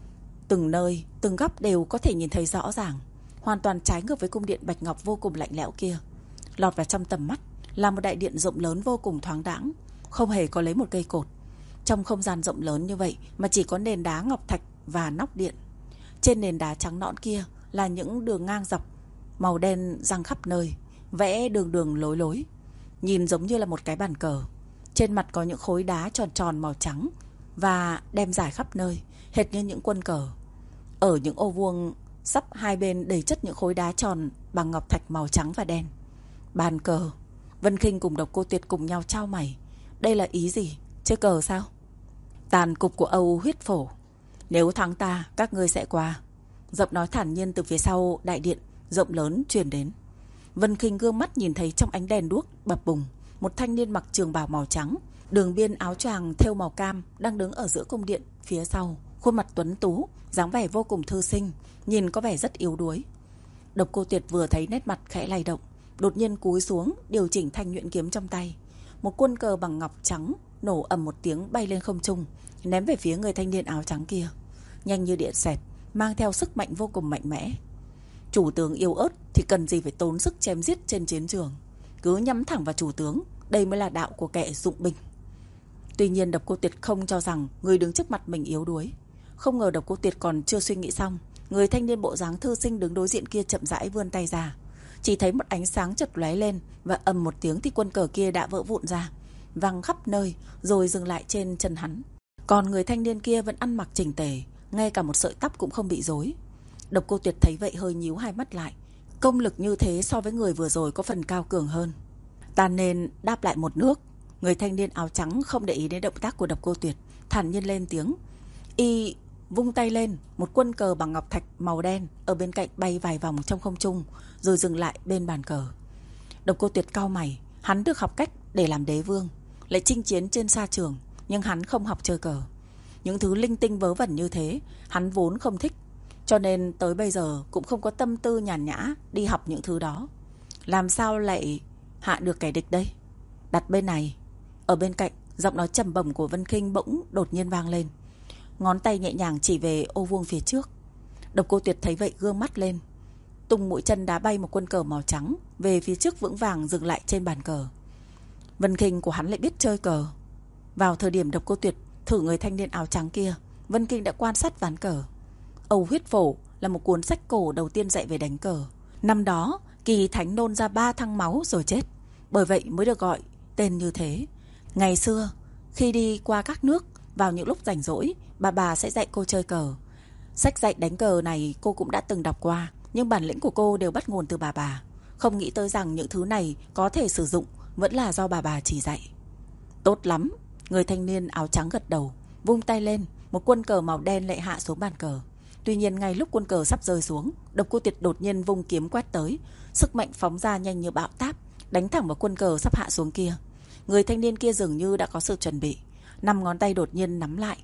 Speaker 1: Từng nơi, từng góc đều có thể nhìn thấy rõ ràng, hoàn toàn trái ngược với cung điện Bạch Ngọc vô cùng lạnh lẽo kia. Lọt vào trong tầm mắt là một đại điện rộng lớn vô cùng thoáng đãng, không hề có lấy một cây cột. Trong không gian rộng lớn như vậy mà chỉ có nền đá ngọc thạch và nóc điện. Trên nền đá trắng nõn kia là những đường ngang dọc màu đen răng khắp nơi, vẽ đường đường lối lối, nhìn giống như là một cái bàn cờ. Trên mặt có những khối đá tròn tròn màu trắng và đem rải khắp nơi, hệt như những quân cờ. Ở những ô vuông sắp hai bên đầy chất những khối đá tròn bằng ngọc thạch màu trắng và đen. Bàn cờ. Vân Khinh cùng Độc Cô Tuyệt cùng nhau chau mày. Đây là ý gì? Chơi cờ sao? Tàn cục của Âu Huyết Phổ. Nếu thắng ta, các ngươi sẽ qua. Giọng nói thản nhiên từ phía sau đại điện rộng lớn truyền đến. Vân Khinh gương mắt nhìn thấy trong ánh đèn đuốc bập bùng, một thanh niên mặc trường bào màu trắng, đường biên áo choàng thêu màu cam đang đứng ở giữa cung điện phía sau, khuôn mặt tuấn tú, dáng vẻ vô cùng thư sinh, nhìn có vẻ rất yếu đuối. Độc Cô Tuyệt vừa thấy nét mặt khẽ lay động, đột nhiên cúi xuống điều chỉnh thanh nhuyễn kiếm trong tay. Một quân cờ bằng ngọc trắng nổ ầm một tiếng bay lên không trung, ném về phía người thanh niên áo trắng kia, nhanh như điện xẹt, mang theo sức mạnh vô cùng mạnh mẽ. Chủ tướng yếu ớt thì cần gì phải tốn sức chém giết trên chiến trường, cứ nhắm thẳng vào chủ tướng, đây mới là đạo của kẻ dụng binh. Tuy nhiên Độc Cô Tuyệt không cho rằng người đứng trước mặt mình yếu đuối. Không ngờ Độc Cô Tuyệt còn chưa suy nghĩ xong, người thanh niên bộ dáng thư sinh đứng đối diện kia chậm rãi vươn tay ra. Chỉ thấy một ánh sáng chợt lóe lên và ầm một tiếng thì quân cờ kia đã vỡ vụn ra, văng khắp nơi rồi dừng lại trên chân hắn. Còn người thanh niên kia vẫn ăn mặc chỉnh tề, ngay cả một sợi tóc cũng không bị rối. Độc Cô Tuyệt thấy vậy hơi nhíu hai mắt lại. Công lực như thế so với người vừa rồi có phần cao cường hơn. Ta nên đáp lại một nước. Người thanh niên áo trắng không để ý đến động tác của Độc Cô Tuyệt, thản nhiên lên tiếng. Y vung tay lên, một quân cờ bằng ngọc thạch màu đen ở bên cạnh bay vài vòng trong không trung, rồi dừng lại bên bàn cờ. Độc Cô Tuyệt cau mày, hắn được học cách để làm đế vương, lại chinh chiến trên sa trường, nhưng hắn không học chơi cờ. Những thứ linh tinh vớ vẩn như thế hắn vốn không thích, cho nên tới bây giờ cũng không có tâm tư nhàn nhã đi học những thứ đó. Làm sao lại hạ được kẻ địch đây? Đặt bên này. Ở bên cạnh, giọng nói trầm bổng của Vân Khinh bỗng đột nhiên vang lên. Ngón tay nhẹ nhàng chỉ về ô vuông phía trước. Độc Cô Tuyệt thấy vậy gương mắt lên, tung mũi chân đá bay một quân cờ màu trắng về phía trước vững vàng dừng lại trên bàn cờ. Vân Khinh của hắn lại biết chơi cờ. Vào thời điểm Độc Cô Tuyệt thử người thanh niên áo trắng kia, Vân Khinh đã quan sát ván cờ. Âu Huyết Phổ là một cuốn sách cổ đầu tiên dạy về đánh cờ. Năm đó Kỳ Thánh nôn ra ba thăng máu rồi chết, bởi vậy mới được gọi tên như thế. Ngày xưa khi đi qua các nước, vào những lúc rảnh rỗi, bà bà sẽ dạy cô chơi cờ. Sách dạy đánh cờ này cô cũng đã từng đọc qua, nhưng bản lĩnh của cô đều bắt nguồn từ bà bà. Không nghĩ tới rằng những thứ này có thể sử dụng vẫn là do bà bà chỉ dạy. Tốt lắm. Người thanh niên áo trắng gật đầu, vung tay lên, một quân cờ màu đen lại hạ xuống bàn cờ. Tuy nhiên ngay lúc quân cờ sắp rơi xuống, Độc Cô Tuyệt đột nhiên vung kiếm quét tới, sức mạnh phóng ra nhanh như bão táp, đánh thẳng vào quân cờ sắp hạ xuống kia. Người thanh niên kia dường như đã có sự chuẩn bị, năm ngón tay đột nhiên nắm lại,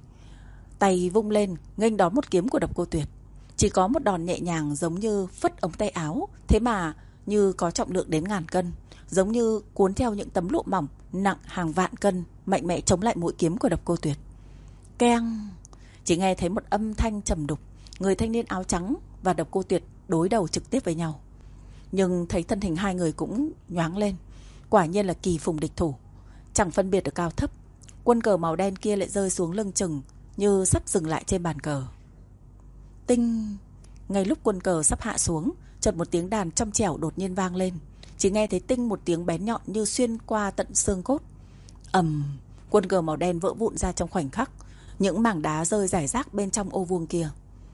Speaker 1: tay vung lên nghênh đón một kiếm của Độc Cô Tuyệt. Chỉ có một đòn nhẹ nhàng giống như phất ống tay áo, thế mà như có trọng lượng đến ngàn cân, giống như cuốn theo những tấm lụa mỏng nặng hàng vạn cân, mạnh mẽ chống lại mũi kiếm của Độc Cô Tuyệt. Keng! Chỉ nghe thấy một âm thanh trầm đục, người thanh niên áo trắng và Độc Cô Tuyệt đối đầu trực tiếp với nhau. Nhưng thấy thân hình hai người cũng nhoáng lên, quả nhiên là kỳ phùng địch thủ, chẳng phân biệt được cao thấp. Quân cờ màu đen kia lại rơi xuống lưng chừng, như sắp dừng lại trên bàn cờ. Tinh! Ngay lúc quân cờ sắp hạ xuống, chợt một tiếng đàn trong trẻo đột nhiên vang lên. Chỉ nghe thấy tinh một tiếng bén nhọn như xuyên qua tận xương cốt. Ầm! Quân cờ màu đen vỡ vụn ra trong khoảnh khắc, những mảng đá rơi rải rác bên trong ô vuông kia.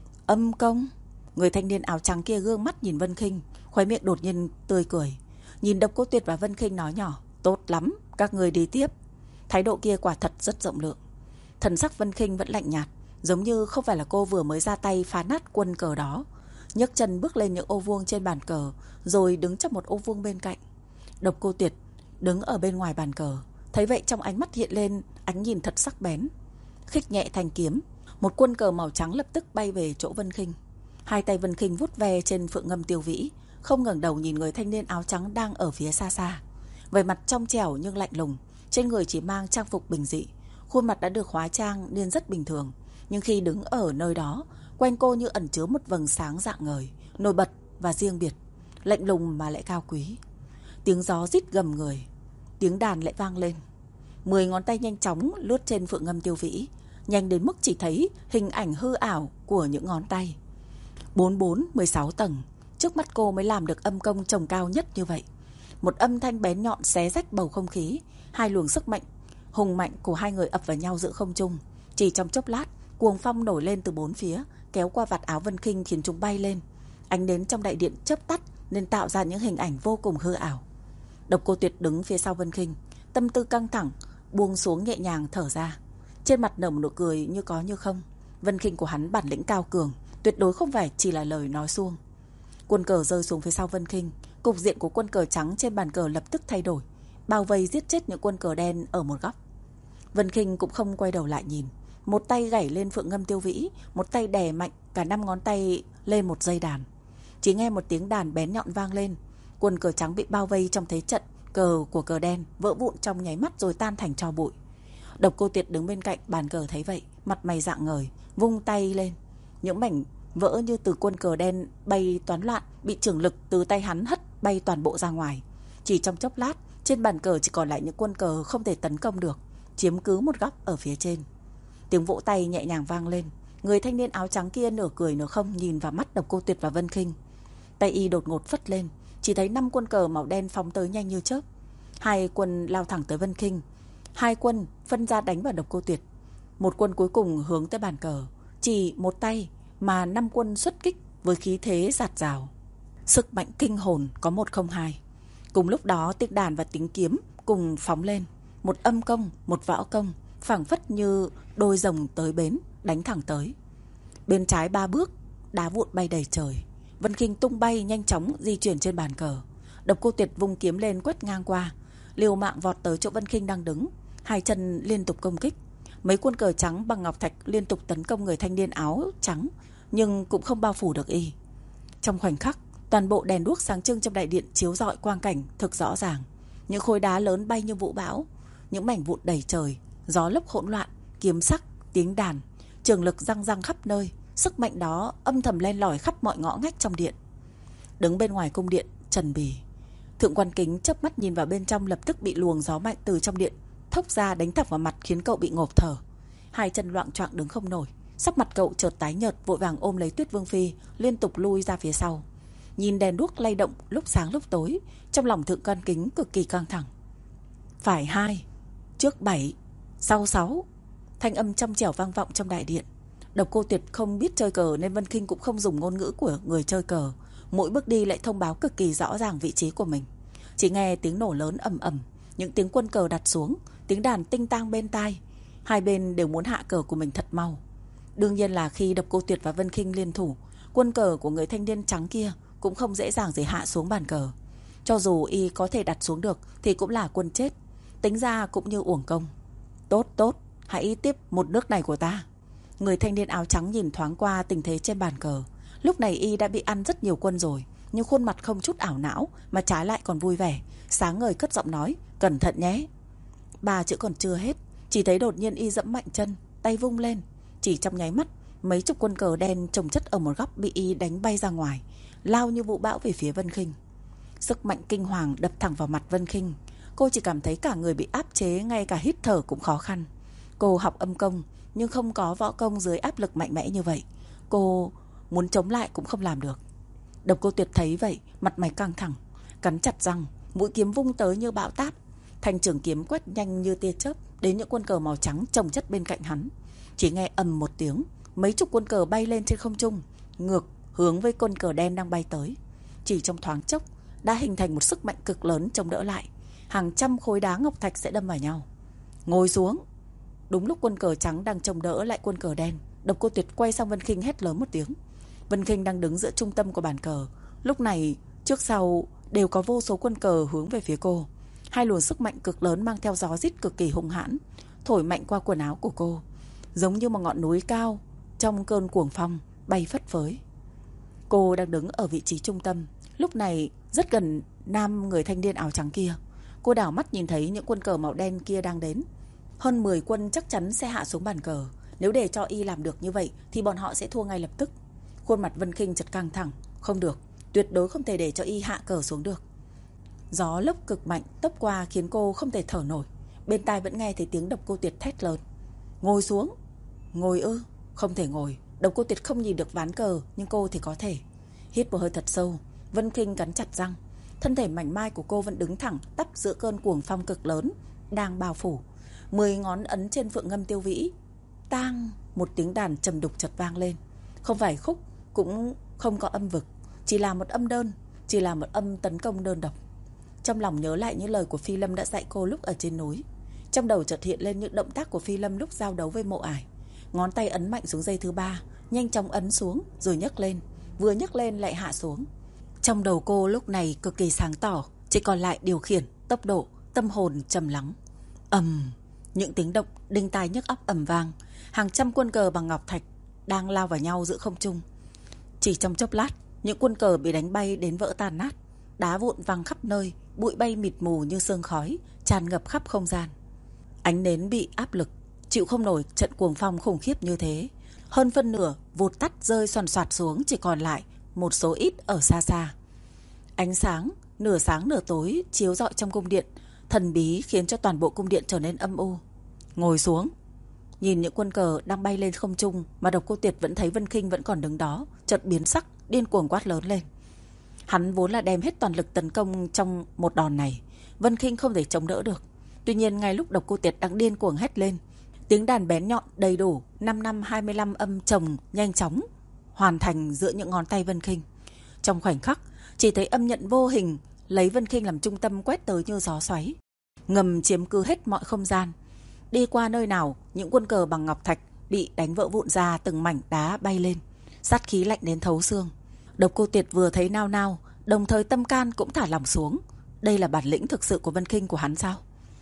Speaker 1: Âm công! Người thanh niên áo trắng kia gương mắt nhìn Vân Khinh, khóe miệng đột nhiên tươi cười. Nhìn Độc Cô Tuyệt và Vân Khinh nói nhỏ, tốt lắm, các người đi tiếp. Thái độ kia quả thật rất rộng lượng. Thần sắc Vân Khinh vẫn lạnh nhạt, giống như không phải là cô vừa mới ra tay phá nát quân cờ đó. Nhấc chân bước lên những ô vuông trên bàn cờ, rồi đứng trong một ô vuông bên cạnh. Độc Cô Tuyệt đứng ở bên ngoài bàn cờ, thấy vậy trong ánh mắt hiện lên ánh nhìn thật sắc bén. Khích nhẹ thanh kiếm, một quân cờ màu trắng lập tức bay về chỗ Vân Khinh. Hai tay Vân Khinh vuốt ve trên phượng ngâm tiêu vĩ, không ngẩng đầu nhìn người thanh niên áo trắng đang ở phía xa xa. Vẻ mặt trong trẻo nhưng lạnh lùng, trên người chỉ mang trang phục bình dị, khuôn mặt đã được hóa trang nên rất bình thường, nhưng khi đứng ở nơi đó, quanh cô như ẩn chứa một vầng sáng rạng ngời, nổi bật và riêng biệt, lạnh lùng mà lại cao quý. Tiếng gió rít gầm người, tiếng đàn lại vang lên. Mười ngón tay nhanh chóng lướt trên phượng ngâm tiêu vĩ, nhanh đến mức chỉ thấy hình ảnh hư ảo của những ngón tay. Bốn bốn, mười sáu tầng, trước mắt cô mới làm được âm công trồng cao nhất như vậy. Một âm thanh bén nhọn xé rách bầu không khí, hai luồng sức mạnh hùng mạnh của hai người ập vào nhau giữa không trung. Chỉ trong chốc lát, cuồng phong nổi lên từ bốn phía, kéo qua vạt áo Vân Khinh khiến chúng bay lên. Ánh nến trong đại điện chớp tắt nên tạo ra những hình ảnh vô cùng hư ảo. Độc Cô Tuyệt đứng phía sau Vân Khinh, tâm tư căng thẳng, buông xuống nhẹ nhàng thở ra. Trên mặt nở một nụ cười như có như không. Vân Khinh của hắn bản lĩnh cao cường, tuyệt đối không phải chỉ là lời nói suông. Quân cờ rơi xuống phía sau Vân Khinh, cục diện của quân cờ trắng trên bàn cờ lập tức thay đổi, bao vây giết chết những quân cờ đen ở một góc. Vân Khinh cũng không quay đầu lại nhìn, một tay gảy lên phượng ngâm tiêu vĩ, một tay đè mạnh cả năm ngón tay lên một dây đàn. Chỉ nghe một tiếng đàn bén nhọn vang lên, quân cờ trắng bị bao vây trong thế trận cờ của cờ đen vỡ vụn trong nháy mắt rồi tan thành tro bụi. Độc Cô Tuyệt đứng bên cạnh bàn cờ thấy vậy, mặt mày rạng ngời, vung tay lên, những mảnh vỡ như từ quân cờ đen bay toán loạn bị chưởng lực từ tay hắn hất bay toàn bộ ra ngoài. Chỉ trong chốc lát, trên bàn cờ chỉ còn lại những quân cờ không thể tấn công được, chiếm cứ một góc ở phía trên. Tiếng vỗ tay nhẹ nhàng vang lên, người thanh niên áo trắng kia nửa cười nửa không nhìn vào mắt Độc Cô Tuyệt và Vân Khinh. Tay y đột ngột phất lên, chỉ thấy năm quân cờ màu đen phóng tới nhanh như chớp. Hai quân lao thẳng tới Vân Khinh, hai quân phân ra đánh vào Độc Cô Tuyệt. Một quân cuối cùng hướng tới bàn cờ, chỉ một tay mà năm quân xuất kích với khí thế dạt dào, sức mạnh kinh hồn có một không hai. Cùng lúc đó tiếng đàn và tiếng kiếm cùng phóng lên, một âm công, một võ công, phảng phất như đôi rồng tới bến, đánh thẳng tới. Bên trái ba bước, đá vụn bay đầy trời. Vân Khinh tung bay nhanh chóng di chuyển trên bàn cờ. Độc Cô Tuyệt vung kiếm lên quét ngang qua, liều mạng vọt tới chỗ Vân Khinh đang đứng, hai chân liên tục công kích. Mấy quân cờ trắng bằng ngọc thạch liên tục tấn công người thanh niên áo trắng, nhưng cũng không bao phủ được y. Trong khoảnh khắc, toàn bộ đèn đuốc sáng trưng trong đại điện chiếu rọi quang cảnh thực rõ ràng. Những khối đá lớn bay như vũ bão, những mảnh vụn đầy trời, gió lốc hỗn loạn, kiếm sắc, tiếng đàn, trường lực răng răng khắp nơi. Sức mạnh đó âm thầm len lỏi khắp mọi ngõ ngách trong điện. Đứng bên ngoài cung điện trần bì, Thượng Quan Kính chớp mắt nhìn vào bên trong, lập tức bị luồng gió mạnh từ trong điện thốc ra đánh thẳng vào mặt, khiến cậu bị ngộp thở. Hai chân loạng choạng đứng không nổi, sắc mặt cậu chợt tái nhợt, vội vàng ôm lấy Tuyết Vương phi, liên tục lui ra phía sau. Nhìn đèn đuốc lay động lúc sáng lúc tối, trong lòng Thượng Quan Kính cực kỳ căng thẳng. Phải hai, trước bảy, sau sáu, thanh âm trong trẻo vang vọng trong đại điện. Độc Cô Tuyệt không biết chơi cờ nên Vân Khinh cũng không dùng ngôn ngữ của người chơi cờ, mỗi bước đi lại thông báo cực kỳ rõ ràng vị trí của mình. Chỉ nghe tiếng nổ lớn ầm ầm, những tiếng quân cờ đặt xuống, tiếng đàn tinh tang bên tai. Hai bên đều muốn hạ cờ của mình thật mau. Đương nhiên là khi Độc Cô Tuyệt và Vân Khinh liên thủ, quân cờ của người thanh niên trắng kia cũng không dễ dàng gì hạ xuống bàn cờ. Cho dù y có thể đặt xuống được thì cũng là quân chết, tính ra cũng như uổng công. Tốt tốt, hãy tiếp một nước này của ta. Người thanh niên áo trắng nhìn thoáng qua tình thế trên bàn cờ. Lúc này y đã bị ăn rất nhiều quân rồi, nhưng khuôn mặt không chút ảo não, mà trái lại còn vui vẻ, sáng ngời cất giọng nói, cẩn thận nhé. Ba chữ còn chưa hết, chỉ thấy đột nhiên y dẫm mạnh chân, tay vung lên. Chỉ trong nháy mắt, mấy chục quân cờ đen chồng chất ở một góc bị y đánh bay ra ngoài, lao như vũ bão về phía Vân Khinh. Sức mạnh kinh hoàng đập thẳng vào mặt Vân Khinh. Cô chỉ cảm thấy cả người bị áp chế, ngay cả hít thở cũng khó khăn. Cô học âm công, nhưng không có võ công dưới áp lực mạnh mẽ như vậy. Cô muốn chống lại cũng không làm được. Độc Cô Tuyệt thấy vậy, mặt mày căng thẳng, cắn chặt răng, mũi kiếm vung tới như bão táp. Thanh trường kiếm quét nhanh như tia chớp đến những quân cờ màu trắng chồng chất bên cạnh hắn. Chỉ nghe ầm một tiếng, mấy chục quân cờ bay lên trên không trung, ngược hướng với quân cờ đen đang bay tới. Chỉ trong thoáng chốc đã hình thành một sức mạnh cực lớn chống đỡ lại. Hàng trăm khối đá ngọc thạch sẽ đâm vào nhau. Ngồi xuống. Đúng lúc quân cờ trắng đang chống đỡ lại quân cờ đen, Độc Cô Tuyệt quay sang Vân Khinh hét lớn một tiếng. Vân Khinh đang đứng giữa trung tâm của bàn cờ. Lúc này trước sau đều có vô số quân cờ hướng về phía cô. Hai luồng sức mạnh cực lớn mang theo gió rít cực kỳ hung hãn, thổi mạnh qua quần áo của cô, giống như một ngọn núi cao trong cơn cuồng phong bay phất phới. Cô đang đứng ở vị trí trung tâm, lúc này rất gần nam người thanh niên áo trắng kia. Cô đảo mắt nhìn thấy những quân cờ màu đen kia đang đến. Hơn mười quân chắc chắn sẽ hạ xuống bàn cờ. Nếu để cho y làm được như vậy thì bọn họ sẽ thua ngay lập tức. Khuôn mặt Vân Khinh chợt căng thẳng. Không được, tuyệt đối không thể để cho y hạ cờ xuống được. Gió lốc cực mạnh tấp qua khiến cô không thể thở nổi. Bên tai vẫn nghe thấy tiếng Độc Cô Tuyệt thét lớn. Ngồi xuống. Ngồi ư? Không thể ngồi. Độc Cô Tuyệt không nhìn được ván cờ, nhưng cô thì có thể. Hít một hơi thật sâu, Vân Khinh cắn chặt răng. Thân thể mảnh mai của cô vẫn đứng thẳng tắp giữa cơn cuồng phong cực lớn đang bao phủ. Mười ngón ấn trên phượng ngâm tiêu vĩ. Tang, một tiếng đàn trầm đục chợt vang lên. Không phải khúc, cũng không có âm vực, chỉ là một âm đơn, chỉ là một âm tấn công đơn độc. Trong lòng nhớ lại những lời của Phi Lâm đã dạy cô lúc ở trên núi. Trong đầu chợt hiện lên những động tác của Phi Lâm lúc giao đấu với Mộ Ải. Ngón tay ấn mạnh xuống dây thứ ba, nhanh chóng ấn xuống rồi nhấc lên, vừa nhấc lên lại hạ xuống. Trong đầu cô lúc này cực kỳ sáng tỏ, chỉ còn lại điều khiển, tốc độ, tâm hồn trầm lắng. Ầm, những tiếng động đinh tai nhức óc ầm vang. Hàng trăm quân cờ bằng ngọc thạch đang lao vào nhau giữa không trung. Chỉ trong chốc lát, những quân cờ bị đánh bay đến vỡ tan nát, đá vụn văng khắp nơi, bụi bay mịt mù như sương khói, tràn ngập khắp không gian. Ánh nến bị áp lực, chịu không nổi trận cuồng phong khủng khiếp như thế. Hơn phân nửa vụt tắt rơi xoàn xoạt xuống, chỉ còn lại một số ít ở xa xa. Ánh sáng nửa sáng nửa tối chiếu rọi trong cung điện, thần bí khiến cho toàn bộ cung điện trở nên âm u. Ngồi xuống. Nhìn những quân cờ đang bay lên không trung mà Độc Cô Tuyệt vẫn thấy Vân Khinh vẫn còn đứng đó, chợt biến sắc, điên cuồng quát lớn lên. Hắn vốn là đem hết toàn lực tấn công trong một đòn này, Vân Khinh không thể chống đỡ được. Tuy nhiên ngay lúc Độc Cô Tuyệt đang điên cuồng hét lên, tiếng đàn bén nhọn đầy đủ năm năm hai mươi lăm âm chồng nhanh chóng hoàn thành giữa những ngón tay Vân Khinh. Trong khoảnh khắc, chỉ thấy âm nhận vô hình lấy Vân Khinh làm trung tâm quét tới như gió xoáy, ngầm chiếm cứ hết mọi không gian. Đi qua nơi nào, những quân cờ bằng ngọc thạch bị đánh vỡ vụn ra, từng mảnh đá bay lên, sát khí lạnh đến thấu xương. Độc Cô Tuyệt vừa thấy nao nao, đồng thời tâm can cũng thả lỏng xuống. Đây là bản lĩnh thực sự của Vân Khinh của hắn sao?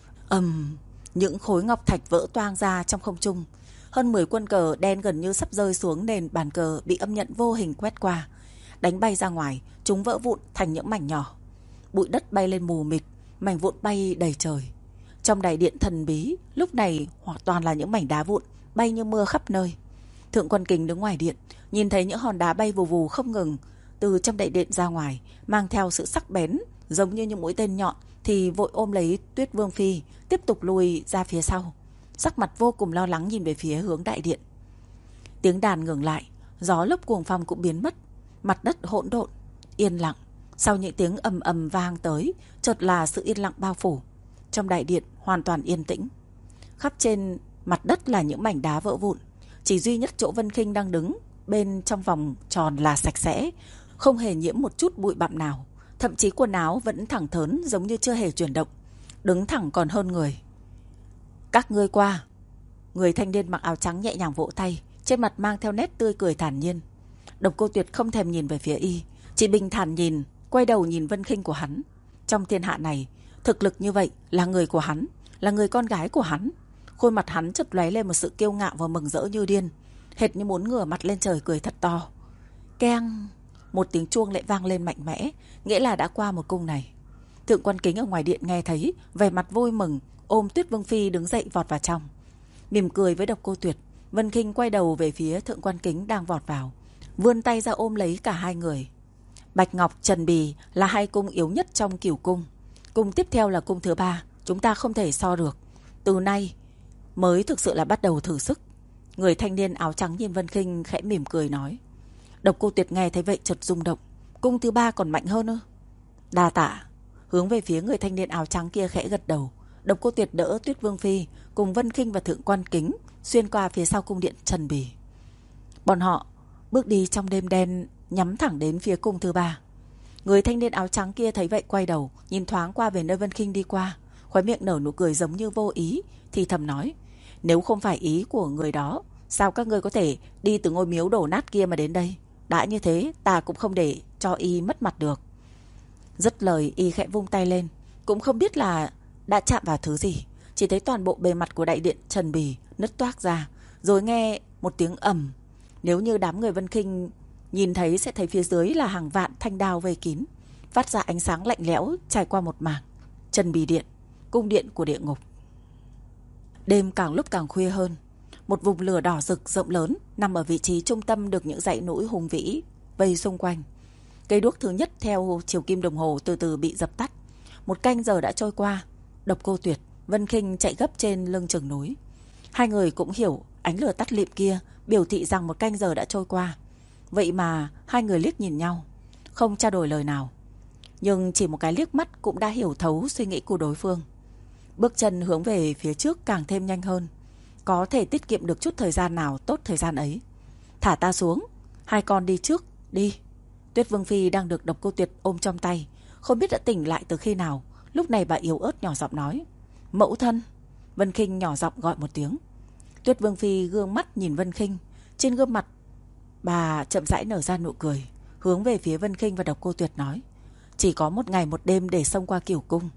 Speaker 1: Ầm, những khối ngọc thạch vỡ toang ra trong không trung. Hơn mười quân cờ đen gần như sắp rơi xuống nền bàn cờ bị âm nhận vô hình quét qua, đánh bay ra ngoài, chúng vỡ vụn thành những mảnh nhỏ. Bụi đất bay lên mù mịt, mảnh vụn bay đầy trời. Trong đại điện thần bí, lúc này hoàn toàn là những mảnh đá vụn bay như mưa khắp nơi. Thượng Quan Kình đứng ngoài điện, nhìn thấy những hòn đá bay vù vù không ngừng từ trong đại điện ra ngoài, mang theo sự sắc bén giống như những mũi tên nhọn, thì vội ôm lấy Tuyết Vương Phi, tiếp tục lùi ra phía sau, sắc mặt vô cùng lo lắng nhìn về phía hướng đại điện. Tiếng đàn ngừng lại, gió lốc cuồng phong cũng biến mất, mặt đất hỗn độn, yên lặng. Sau những tiếng ầm ầm vang tới, chợt là sự yên lặng bao phủ. Trong đại điện hoàn toàn yên tĩnh. Khắp trên mặt đất là những mảnh đá vỡ vụn, chỉ duy nhất chỗ Vân Khinh đang đứng bên trong vòng tròn là sạch sẽ, không hề nhiễm một chút bụi bặm nào. Thậm chí quần áo vẫn thẳng thớn giống như chưa hề chuyển động, đứng thẳng còn hơn người. Các ngươi qua. Người thanh niên mặc áo trắng nhẹ nhàng vỗ tay, trên mặt mang theo nét tươi cười thản nhiên. Độc Cô Tuyệt không thèm nhìn về phía y, chỉ bình thản nhìn, quay đầu nhìn Vân Khinh của hắn. Trong thiên hạ này, thực lực như vậy là người của hắn, là người con gái của hắn. Khuôn mặt hắn chợt lóe lên một sự kiêu ngạo và mừng rỡ như điên, hệt như muốn ngửa mặt lên trời cười thật to. Keng! một tiếng chuông lại vang lên mạnh mẽ, nghĩa là đã qua một cung này. Thượng quan Kính ở ngoài điện nghe thấy, vẻ mặt vui mừng, ôm Tuyết Vương Phi đứng dậy vọt vào trong. Mỉm cười với Độc Cô Tuyệt, Vân Khinh quay đầu về phía Thượng quan Kính đang vọt vào, vươn tay ra ôm lấy cả hai người. Bạch Ngọc, Trần Bì là hai cung yếu nhất trong Cửu cung. Cung tiếp theo là cung thứ ba, chúng ta không thể so được. Từ nay mới thực sự là bắt đầu thử sức. Người thanh niên áo trắng nhìn Vân Khinh khẽ mỉm cười nói. Độc Cô Tuyệt nghe thấy vậy chợt rung động. Cung thứ ba còn mạnh hơn ư? Đa tạ. Hướng về phía người thanh niên áo trắng kia khẽ gật đầu. Độc Cô Tuyệt đỡ Tuyết Vương Phi cùng Vân Khinh và Thượng quan Kính xuyên qua phía sau cung điện Trần Bì. Bọn họ bước đi trong đêm đen, nhắm thẳng đến phía cung thứ ba. Người thanh niên áo trắng kia thấy vậy quay đầu, nhìn thoáng qua về nơi Vân Khinh đi qua, khóe miệng nở nụ cười giống như vô ý, thì thầm nói: nếu không phải ý của người đó, sao các ngươi có thể đi từ ngôi miếu đổ nát kia mà đến đây? Đã như thế, ta cũng không để cho y mất mặt được. Dứt lời, y khẽ vung tay lên, cũng không biết là đã chạm vào thứ gì, chỉ thấy toàn bộ bề mặt của đại điện Trần Bì nứt toác ra, rồi nghe một tiếng ầm. Nếu như đám người Vân Khinh nhìn thấy sẽ thấy phía dưới là hàng vạn thanh đao vây kín, phát ra ánh sáng lạnh lẽo trải qua một mảng. Trần Bì điện, cung điện của địa ngục. Đêm càng lúc càng khuya hơn, một vùng lửa đỏ rực rộng lớn nằm ở vị trí trung tâm được những dãy núi hùng vĩ vây xung quanh. Cây đuốc thứ nhất theo chiều kim đồng hồ từ từ bị dập tắt. Một canh giờ đã trôi qua. Độc Cô Tuyệt, Vân Khinh chạy gấp trên lưng chừng núi. Hai người cũng hiểu ánh lửa tắt lịm kia biểu thị rằng một canh giờ đã trôi qua. Vậy mà hai người liếc nhìn nhau, không trao đổi lời nào, nhưng chỉ một cái liếc mắt cũng đã hiểu thấu suy nghĩ của đối phương. Bước chân hướng về phía trước càng thêm nhanh hơn. Có thể tiết kiệm được chút thời gian nào tốt thời gian ấy. Thả ta xuống, hai con đi trước, đi. Tuyết Vương Phi đang được Độc Cô Tuyệt ôm trong tay, không biết đã tỉnh lại từ khi nào. Lúc này bà yếu ớt nhỏ giọng nói: mẫu thân. Vân Khinh nhỏ giọng gọi một tiếng. Tuyết Vương Phi gương mắt nhìn Vân Khinh, trên gương mặt bà chậm rãi nở ra nụ cười, hướng về phía Vân Khinh và Độc Cô Tuyệt nói: chỉ có một ngày một đêm để xông qua Cửu cung,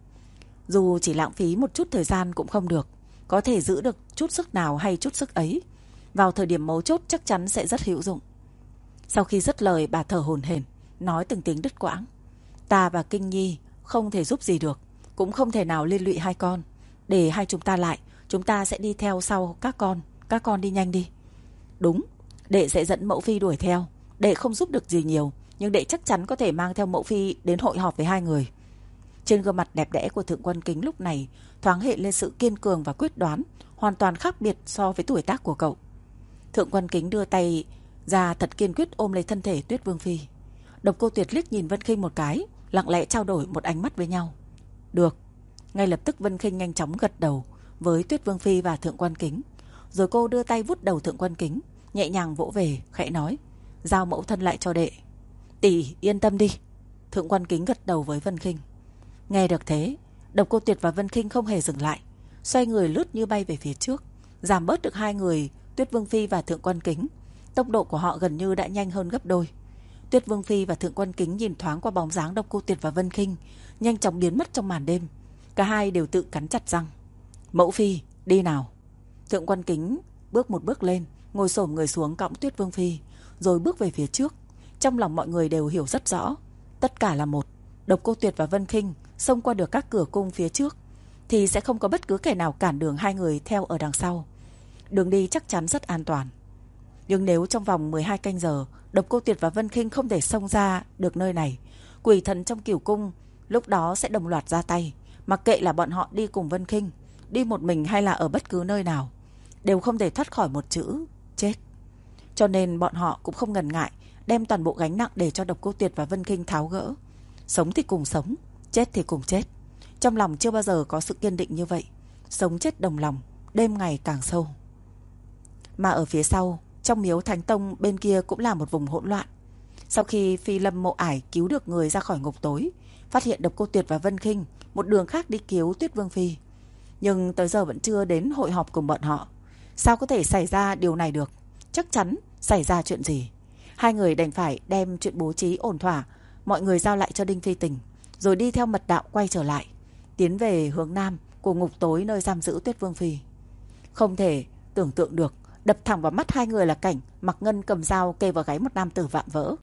Speaker 1: dù chỉ lãng phí một chút thời gian cũng không được. Có thể giữ được chút sức nào hay chút sức ấy, vào thời điểm mấu chốt chắc chắn sẽ rất hữu dụng. Sau khi dứt lời, bà thở hổn hển, nói từng tiếng đứt quãng: ta và Kinh Nhi không thể giúp gì được, cũng không thể nào liên lụy hai con. Để hai chúng ta lại, chúng ta sẽ đi theo sau các con. Các con đi nhanh đi. Đúng, đệ sẽ dẫn mẫu phi đuổi theo. Đệ không giúp được gì nhiều, nhưng đệ chắc chắn có thể mang theo mẫu phi đến hội họp với hai người. Trên gương mặt đẹp đẽ của Thượng quan Kính lúc này thoáng hiện lên sự kiên cường và quyết đoán, hoàn toàn khác biệt so với tuổi tác của cậu. Thượng quan Kính đưa tay ra thật kiên quyết ôm lấy thân thể Tuyết Vương Phi. Độc Cô Tuyệt liếc nhìn Vân Khinh một cái, lặng lẽ trao đổi một ánh mắt với nhau. Được. Ngay lập tức Vân Khinh nhanh chóng gật đầu với Tuyết Vương Phi và Thượng quan Kính, rồi cô đưa tay vuốt đầu Thượng quan Kính, nhẹ nhàng vỗ về, khẽ nói: giao mẫu thân lại cho đệ. Tỷ yên tâm đi. Thượng quan Kính gật đầu với Vân Khinh. Nghe được thế, Độc Cô Tuyệt và Vân Khinh không hề dừng lại, xoay người lướt như bay về phía trước, giảm bớt được hai người Tuyết Vương Phi và Thượng quan Kính. Tốc độ của họ gần như đã nhanh hơn gấp đôi. Tuyết Vương Phi và Thượng quan Kính nhìn thoáng qua bóng dáng Độc Cô Tuyệt và Vân Khinh, nhanh chóng biến mất trong màn đêm. Cả hai đều tự cắn chặt răng. Mẫu phi, đi nào. Thượng quan Kính bước một bước lên, ngồi xổm người xuống cõng Tuyết Vương Phi, rồi bước về phía trước. Trong lòng mọi người đều hiểu rất rõ, tất cả là một. Độc Cô Tuyệt và Vân Khinh xông qua được các cửa cung phía trước thì sẽ không có bất cứ kẻ nào cản đường hai người theo ở đằng sau. Đường đi chắc chắn rất an toàn. Nhưng nếu trong vòng mười hai canh giờ Độc Cô Tuyệt và Vân Khinh không thể xông ra được nơi này, quỷ thần trong Cửu cung lúc đó sẽ đồng loạt ra tay. Mặc kệ là bọn họ đi cùng Vân Khinh, đi một mình hay là ở bất cứ nơi nào, đều không thể thoát khỏi một chữ chết. Cho nên bọn họ cũng không ngần ngại đem toàn bộ gánh nặng để cho Độc Cô Tuyệt và Vân Khinh tháo gỡ. Sống thì cùng sống, chết thì cùng chết. Trong lòng chưa bao giờ có sự kiên định như vậy. Sống chết đồng lòng, đêm ngày càng sâu. Mà ở phía sau, trong miếu Thánh Tông bên kia cũng là một vùng hỗn loạn. Sau khi Phi Lâm Mộ Ải cứu được người ra khỏi ngục tối, phát hiện Độc Cô Tuyệt và Vân Khinh một đường khác đi cứu Tuyết Vương Phi, nhưng tới giờ vẫn chưa đến hội họp cùng bọn họ. Sao có thể xảy ra điều này được? Chắc chắn xảy ra chuyện gì. Hai người đành phải đem chuyện bố trí ổn thỏa, mọi người giao lại cho Đinh Phi Tình, rồi đi theo mật đạo quay trở lại, tiến về hướng nam của ngục tối nơi giam giữ Tuyết Vương Phi. Không thể tưởng tượng được, đập thẳng vào mắt hai người là cảnh Mặc Ngân cầm dao kề vào gáy một nam tử vạm vỡ.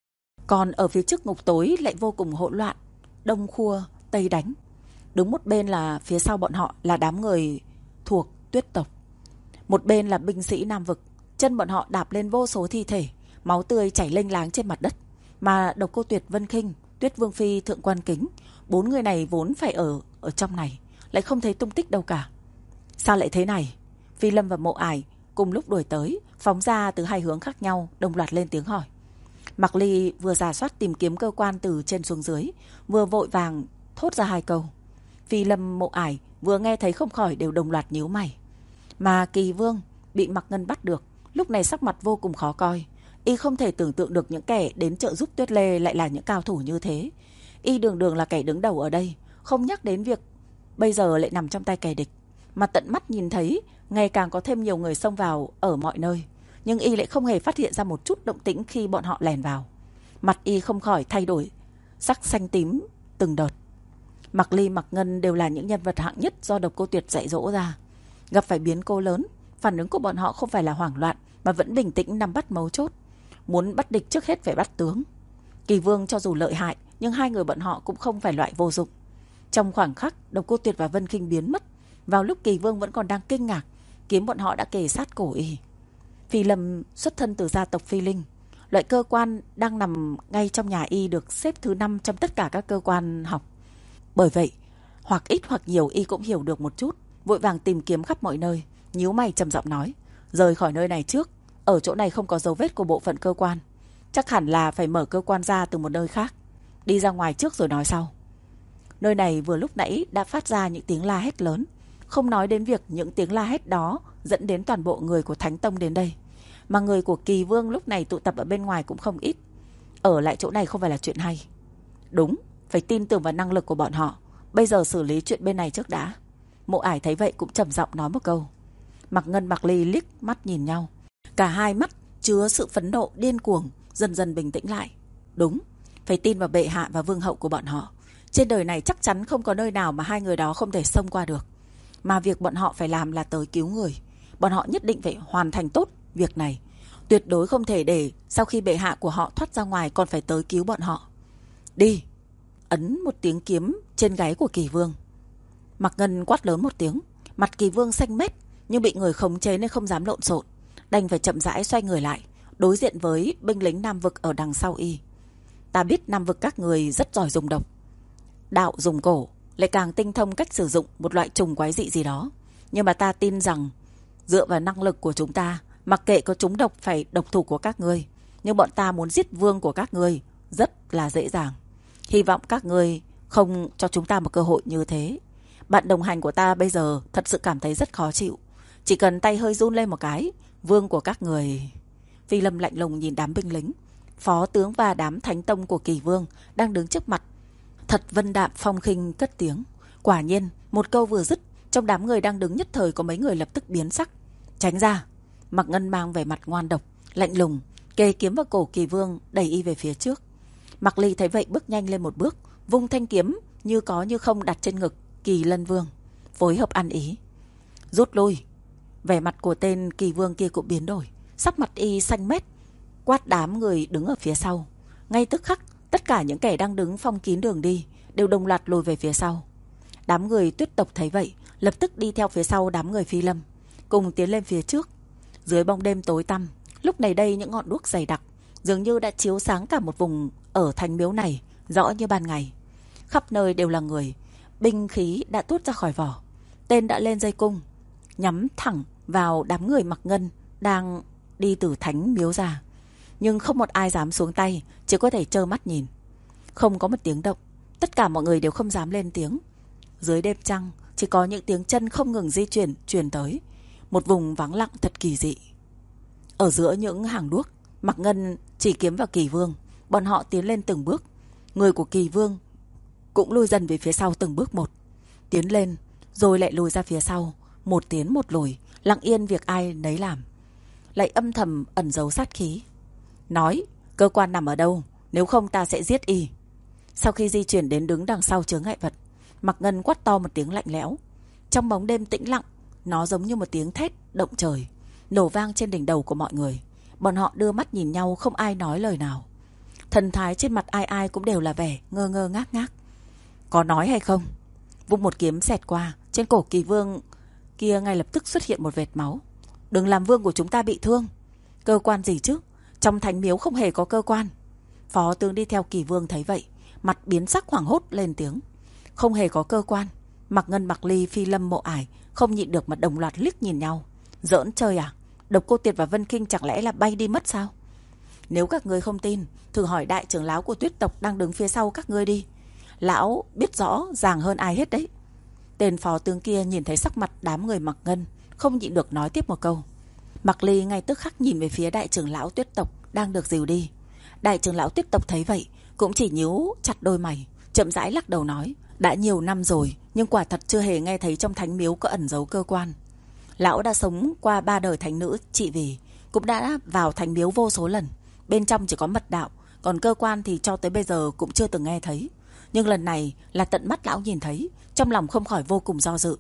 Speaker 1: Còn ở phía trước ngục tối lại vô cùng hỗn loạn, đông khua, tây đánh. Đúng một bên là phía sau bọn họ là đám người thuộc Tuyết tộc, một bên là binh sĩ Nam vực. Chân bọn họ đạp lên vô số thi thể, máu tươi chảy lênh láng trên mặt đất. Mà Độc Cô Tuyệt, Vân Khinh, Tuyết Vương Phi, Thượng Quan Kính, bốn người này vốn phải ở ở trong này, lại không thấy tung tích đâu cả. Sao lại thế này? Phi Lâm và Mộ Ải cùng lúc đuổi tới, phóng ra từ hai hướng khác nhau, đồng loạt lên tiếng hỏi. Mạc Ly vừa rà soát tìm kiếm cơ quan từ trên xuống dưới, vừa vội vàng thốt ra hai câu. Phi Lâm, Mộ Ải vừa nghe thấy không khỏi đều đồng loạt nhíu mày. Mà Kỳ Vương bị Mạc Ngân bắt được, lúc này sắc mặt vô cùng khó coi. Y không thể tưởng tượng được những kẻ đến trợ giúp Tuyết Lê lại là những cao thủ như thế. Y đường đường là kẻ đứng đầu ở đây, không nhắc đến việc bây giờ lại nằm trong tay kẻ địch. Mà tận mắt nhìn thấy ngày càng có thêm nhiều người xông vào ở mọi nơi, nhưng Y lại không hề phát hiện ra một chút động tĩnh khi bọn họ lèn vào. Mặt Y không khỏi thay đổi sắc xanh tím từng đợt. Mạc Ly, Mạc Ngân đều là những nhân vật hạng nhất do Độc Cô Tuyệt dạy dỗ ra. Gặp phải biến cố lớn, phản ứng của bọn họ không phải là hoảng loạn, mà vẫn bình tĩnh nắm bắt mấu chốt. Muốn bắt địch trước hết phải bắt tướng. Kỳ Vương cho dù lợi hại, nhưng hai người bọn họ cũng không phải loại vô dụng. Trong khoảng khắc Độc Cô Tuyệt và Vân Khinh biến mất, vào lúc Kỳ Vương vẫn còn đang kinh ngạc, kiếm bọn họ đã kề sát cổ Y. Phi Lâm xuất thân từ gia tộc Phi Linh, loại cơ quan đang nằm ngay trong nhà Y được xếp thứ năm trong tất cả các cơ quan học. Bởi vậy, hoặc ít hoặc nhiều Y cũng hiểu được một chút, vội vàng tìm kiếm khắp mọi nơi, nhíu mày trầm giọng nói: rời khỏi nơi này trước, ở chỗ này không có dấu vết của bộ phận cơ quan, chắc hẳn là phải mở cơ quan ra từ một nơi khác. Đi ra ngoài trước rồi nói sau. Nơi này vừa lúc nãy đã phát ra những tiếng la hét lớn, không nói đến việc những tiếng la hét đó dẫn đến toàn bộ người của Thánh Tông đến đây. Mà người của Kỳ Vương lúc này tụ tập ở bên ngoài cũng không ít. Ở lại chỗ này không phải là chuyện hay. Đúng, phải tin tưởng vào năng lực của bọn họ. Bây giờ xử lý chuyện bên này trước đã. Mộ Ải thấy vậy cũng trầm giọng nói một câu. Mạc Ngân, Mạc Ly liếc mắt nhìn nhau, cả hai mắt chứa sự phẫn nộ điên cuồng, dần dần bình tĩnh lại. Đúng, phải tin vào bệ hạ và vương hậu của bọn họ. Trên đời này chắc chắn không có nơi nào mà hai người đó không thể xông qua được. Mà việc bọn họ phải làm là tới cứu người. Bọn họ nhất định phải hoàn thành tốt việc này. Tuyệt đối không thể để sau khi bệ hạ của họ thoát ra ngoài còn phải tới cứu bọn họ. Đi! Ấn một tiếng kiếm trên gáy của Kỳ Vương. Mạc Ngân quát lớn một tiếng. Mặt Kỳ Vương xanh mét, nhưng bị người khống chế nên không dám lộn xộn, đành phải chậm rãi xoay người lại, đối diện với binh lính Nam vực ở đằng sau Y. Ta biết Nam vực các người rất giỏi dùng độc, đạo dùng cổ, lại càng tinh thông cách sử dụng một loại trùng quái dị gì đó. Nhưng mà ta tin rằng dựa vào năng lực của chúng ta, mặc kệ có trúng độc phải độc thủ của các ngươi, nhưng bọn ta muốn giết vương của các ngươi rất là dễ dàng. Hy vọng các ngươi không cho chúng ta một cơ hội như thế. Bạn đồng hành của ta bây giờ thật sự cảm thấy rất khó chịu. Chỉ cần tay hơi run lên một cái, vương của các người... Phi Lâm lạnh lùng nhìn đám binh lính, phó tướng và đám thánh tông của Kỳ Vương đang đứng trước mặt. Thật vân đạm phong khinh cất tiếng. Quả nhiên, một câu vừa dứt, trong đám người đang đứng nhất thời có mấy người lập tức biến sắc. Tránh ra! Mạc Ngân mang vẻ mặt ngoan độc, lạnh lùng, kề kiếm vào cổ Kỳ Vương, đẩy Y về phía trước. Mạc Ly thấy vậy bước nhanh lên một bước, vung thanh kiếm như có như không đặt trên ngực Kỳ Lân Vương, phối hợp ăn ý. Rút lui! Vẻ mặt của tên Kỳ Vương kia cũng biến đổi, sắc mặt Y xanh mét, quát đám người đứng ở phía sau. Ngay tức khắc, tất cả những kẻ đang đứng phong kín đường đi đều đồng loạt lùi về phía sau. Đám người Tuyết tộc thấy vậy, lập tức đi theo phía sau đám người Phi Lâm, cùng tiến lên phía trước. Dưới bóng đêm tối tăm, lúc này đây những ngọn đuốc dày đặc dường như đã chiếu sáng cả một vùng ở thành miếu này rõ như ban ngày. Khắp nơi đều là người, binh khí đã tuốt ra khỏi vỏ, tên đã lên dây cung, nhắm thẳng vào đám người Mạc Ngân đang đi từ thánh miếu ra. Nhưng không một ai dám xuống tay, chỉ có thể trơ mắt nhìn. Không có một tiếng động, tất cả mọi người đều không dám lên tiếng. Dưới đêm trăng, chỉ có những tiếng chân không ngừng di chuyển truyền tới. Một vùng vắng lặng thật kỳ dị. Ở giữa những hàng đuốc, Mạc Ngân chỉ kiếm vào Kỳ Vương. Bọn họ tiến lên từng bước. Người của Kỳ Vương cũng lùi dần về phía sau từng bước một. Tiến lên, rồi lại lùi ra phía sau. Một tiến một lùi, lặng yên việc ai nấy làm. Lại âm thầm ẩn giấu sát khí. Nói, cơ quan nằm ở đâu, nếu không ta sẽ giết Y. Sau khi di chuyển đến đứng đằng sau chướng ngại vật, Mạc Ngân quát to một tiếng lạnh lẽo. Trong bóng đêm tĩnh lặng, nó giống như một tiếng thét động trời, nổ vang trên đỉnh đầu của mọi người. Bọn họ đưa mắt nhìn nhau, không ai nói lời nào. Thần thái trên mặt ai ai cũng đều là vẻ ngơ ngơ ngác ngác. Có nói hay không? Vung một kiếm xẹt qua, trên cổ Kỳ Vương kia ngay lập tức xuất hiện một vệt máu. Đừng làm vương của chúng ta bị thương. Cơ quan gì chứ? Trong thánh miếu không hề có cơ quan. Phó tướng đi theo Kỳ Vương thấy vậy, mặt biến sắc hoảng hốt lên tiếng. Không hề có cơ quan. Mạc Ngân, Mạc Ly, Phi Lâm, Mộ Ải không nhịn được mà đồng loạt liếc nhìn nhau. Giỡn chơi à? Độc Cô Tuyệt và Vân Kinh chẳng lẽ là bay đi mất sao? Nếu các ngươi không tin, thử hỏi đại trưởng lão của Tuyết tộc đang đứng phía sau các ngươi đi. Lão biết rõ ràng hơn ai hết đấy. Tên phó tướng kia nhìn thấy sắc mặt đám người Mạc Ngân, không nhịn được nói tiếp một câu. Mạc Ly ngay tức khắc nhìn về phía đại trưởng lão Tuyết tộc đang được dìu đi. Đại trưởng lão Tuyết tộc thấy vậy cũng chỉ nhíu chặt đôi mày, chậm rãi lắc đầu nói. Đã nhiều năm rồi, nhưng quả thật chưa hề nghe thấy trong thánh miếu có ẩn giấu cơ quan. Lão đã sống qua ba đời thánh nữ trị vì, cũng đã vào thánh miếu vô số lần. Bên trong chỉ có mật đạo, còn cơ quan thì cho tới bây giờ cũng chưa từng nghe thấy. Nhưng lần này là tận mắt lão nhìn thấy, trong lòng không khỏi vô cùng do dự.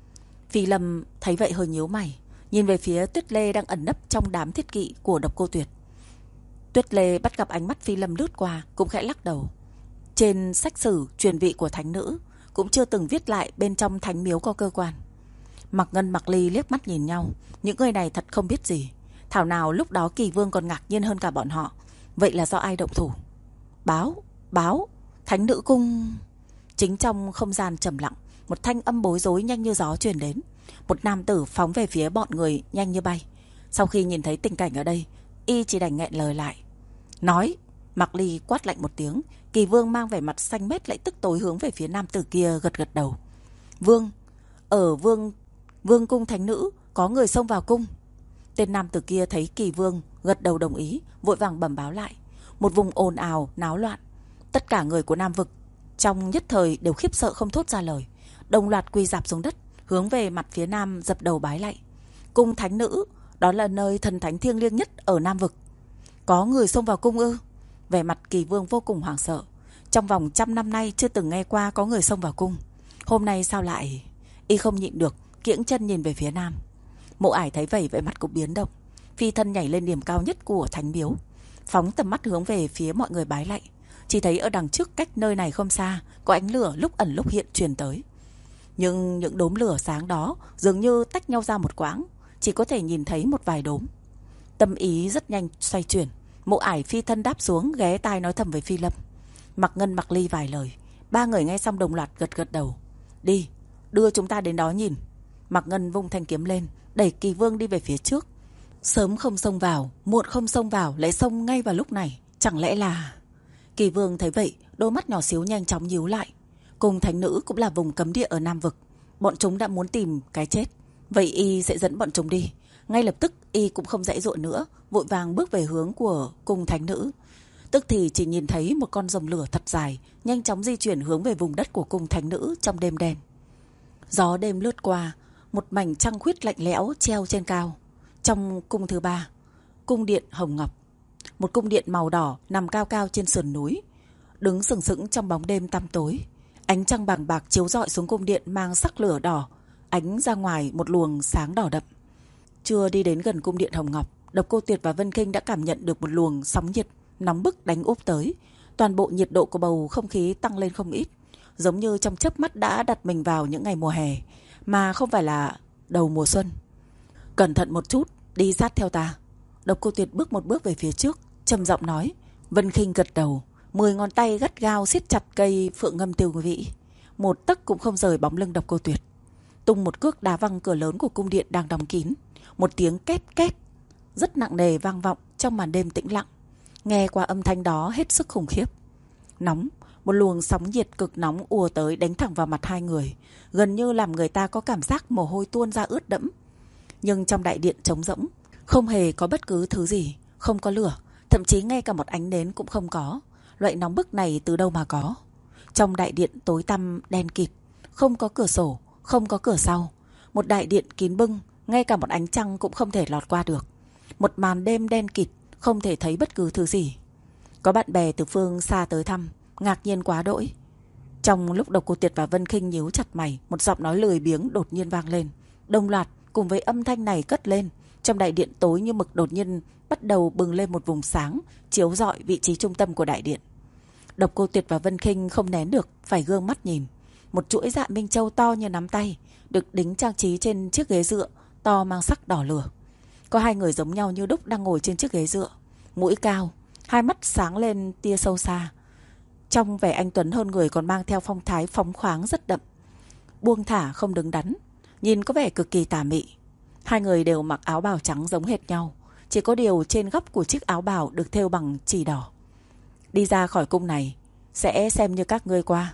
Speaker 1: Phi Lâm thấy vậy hơi nhíu mày, nhìn về phía Tuyết Lê đang ẩn nấp trong đám thiết kỵ của Độc Cô Tuyệt. Tuyết Lê bắt gặp ánh mắt Phi Lâm lướt qua, cũng khẽ lắc đầu. Trên sách sử truyền vị của thánh nữ cũng chưa từng viết lại bên trong thánh miếu có cơ quan. Mạc Ngân, Mạc Ly liếc mắt nhìn nhau, những người này thật không biết gì. Thảo nào lúc đó Kỳ Vương còn ngạc nhiên hơn cả bọn họ. Vậy là do ai động thủ? Báo, báo, thánh nữ cung. Chính trong không gian trầm lặng, một thanh âm bối rối nhanh như gió truyền đến. Một nam tử phóng về phía bọn người nhanh như bay. Sau khi nhìn thấy tình cảnh ở đây, y chỉ đành nghẹn lời lại. Nói. Mạc Ly quát lạnh một tiếng. Kỳ Vương mang vẻ mặt xanh mét lại tức tối hướng về phía nam tử kia, gật gật đầu. Vương, ở vương vương cung thánh nữ có người xông vào cung. Tên nam tử kia thấy Kỳ Vương gật đầu đồng ý, vội vàng bẩm báo lại. Một vùng ồn ào náo loạn. Tất cả người của Nam vực trong nhất thời đều khiếp sợ không thốt ra lời, đồng loạt quỳ rạp xuống đất, hướng về mặt phía nam dập đầu bái lạy. Cung thánh nữ, đó là nơi thần thánh thiêng liêng nhất ở Nam vực. Có người xông vào cung ư? Vẻ mặt Kỳ Vương vô cùng hoảng sợ. Trong vòng trăm năm nay chưa từng nghe qua có người xông vào cung. Hôm nay sao lại... Y không nhịn được, kiễng chân nhìn về phía nam. Mộ Ải thấy vậy, vẻ mặt cũng biến động. Phi thân nhảy lên điểm cao nhất của thánh miếu, phóng tầm mắt hướng về phía mọi người bái lạy. Chỉ thấy ở đằng trước cách nơi này không xa, có ánh lửa lúc ẩn lúc hiện truyền tới. Nhưng những đốm lửa sáng đó dường như tách nhau ra một quãng, chỉ có thể nhìn thấy một vài đốm. Tâm ý rất nhanh xoay chuyển. Mộ Ải phi thân đáp xuống, ghé tai nói thầm với Phi Lâm. Mạc Ngân, Mạc Ly vài lời. Ba người nghe xong đồng loạt gật gật đầu. Đi, đưa chúng ta đến đó nhìn. Mạc Ngân vung thanh kiếm lên, đẩy Kỳ Vương đi về phía trước. Sớm không xông vào, muộn không xông vào, lại xông ngay vào lúc này. Chẳng lẽ là... Kỳ Vương thấy vậy, đôi mắt nhỏ xíu nhanh chóng nhíu lại. Cùng thánh nữ cũng là vùng cấm địa ở Nam vực. Bọn chúng đã muốn tìm cái chết. Vậy y sẽ dẫn bọn chúng đi. Ngay lập tức y cũng không dãy dội nữa, vội vàng bước về hướng của cung thánh nữ. Tức thì chỉ nhìn thấy một con rồng lửa thật dài nhanh chóng di chuyển hướng về vùng đất của cung thánh nữ trong đêm đen. Gió đêm lướt qua, một mảnh trăng khuyết lạnh lẽo treo trên cao. Trong cung thứ ba, cung điện Hồng Ngọc, một cung điện màu đỏ nằm cao cao trên sườn núi, đứng sừng sững trong bóng đêm tăm tối. Ánh trăng bàng bạc chiếu rọi xuống cung điện mang sắc lửa đỏ, ánh ra ngoài một luồng sáng đỏ đậm. Chưa đi đến gần cung điện Hồng Ngọc, Độc Cô Tuyệt và Vân Kinh đã cảm nhận được một luồng sóng nhiệt nóng bức đánh úp tới. Toàn bộ nhiệt độ của bầu không khí tăng lên không ít, giống như trong chớp mắt đã đặt mình vào những ngày mùa hè, mà không phải là đầu mùa xuân. Cẩn thận một chút, đi sát theo ta. Độc Cô Tuyệt bước một bước về phía trước, trầm giọng nói. Vân Kinh gật đầu, mười ngón tay gắt gao siết chặt cây phượng ngâm tiêu vĩ, một tấc cũng không rời bóng lưng Độc Cô Tuyệt. Tung một cước đá văng cửa lớn của cung điện đang đóng kín. Một tiếng két két rất nặng nề vang vọng trong màn đêm tĩnh lặng. Nghe qua âm thanh đó hết sức khủng khiếp. Nóng, một luồng sóng nhiệt cực nóng ùa tới đánh thẳng vào mặt hai người, gần như làm người ta có cảm giác mồ hôi tuôn ra ướt đẫm. Nhưng trong đại điện trống rỗng, không hề có bất cứ thứ gì, không có lửa, thậm chí ngay cả một ánh nến cũng không có. Loại nóng bức này từ đâu mà có? Trong đại điện tối tăm đen kịt, không có cửa sổ, không có cửa sau. Một đại điện kín bưng, ngay cả một ánh trăng cũng không thể lọt qua được. Một màn đêm đen kịt, không thể thấy bất cứ thứ gì. Có bạn bè từ phương xa tới thăm, ngạc nhiên quá đỗi. Trong lúc Độc Cô Tuyệt và Vân Kinh nhíu chặt mày, một giọng nói lười biếng đột nhiên vang lên. Đồng loạt cùng với âm thanh này cất lên, Trong đại điện tối như mực đột nhiên bắt đầu bừng lên một vùng sáng, chiếu rọi vị trí trung tâm của đại điện. Độc Cô Tuyệt và Vân Khinh không nén được, phải gương mắt nhìn. Một chuỗi dạ minh châu to như nắm tay, được đính trang trí trên chiếc ghế dựa to mang sắc đỏ lửa. Có hai người giống nhau như đúc đang ngồi trên chiếc ghế dựa, mũi cao, hai mắt sáng lên tia sâu xa. Trong vẻ anh tuấn hơn người còn mang theo phong thái phóng khoáng rất đậm, buông thả không đứng đắn, nhìn có vẻ cực kỳ tà mị. Hai người đều mặc áo bào trắng giống hệt nhau, chỉ có điều trên góc của chiếc áo bào được thêu bằng chỉ đỏ. Đi ra khỏi cung này sẽ xem như các ngươi qua.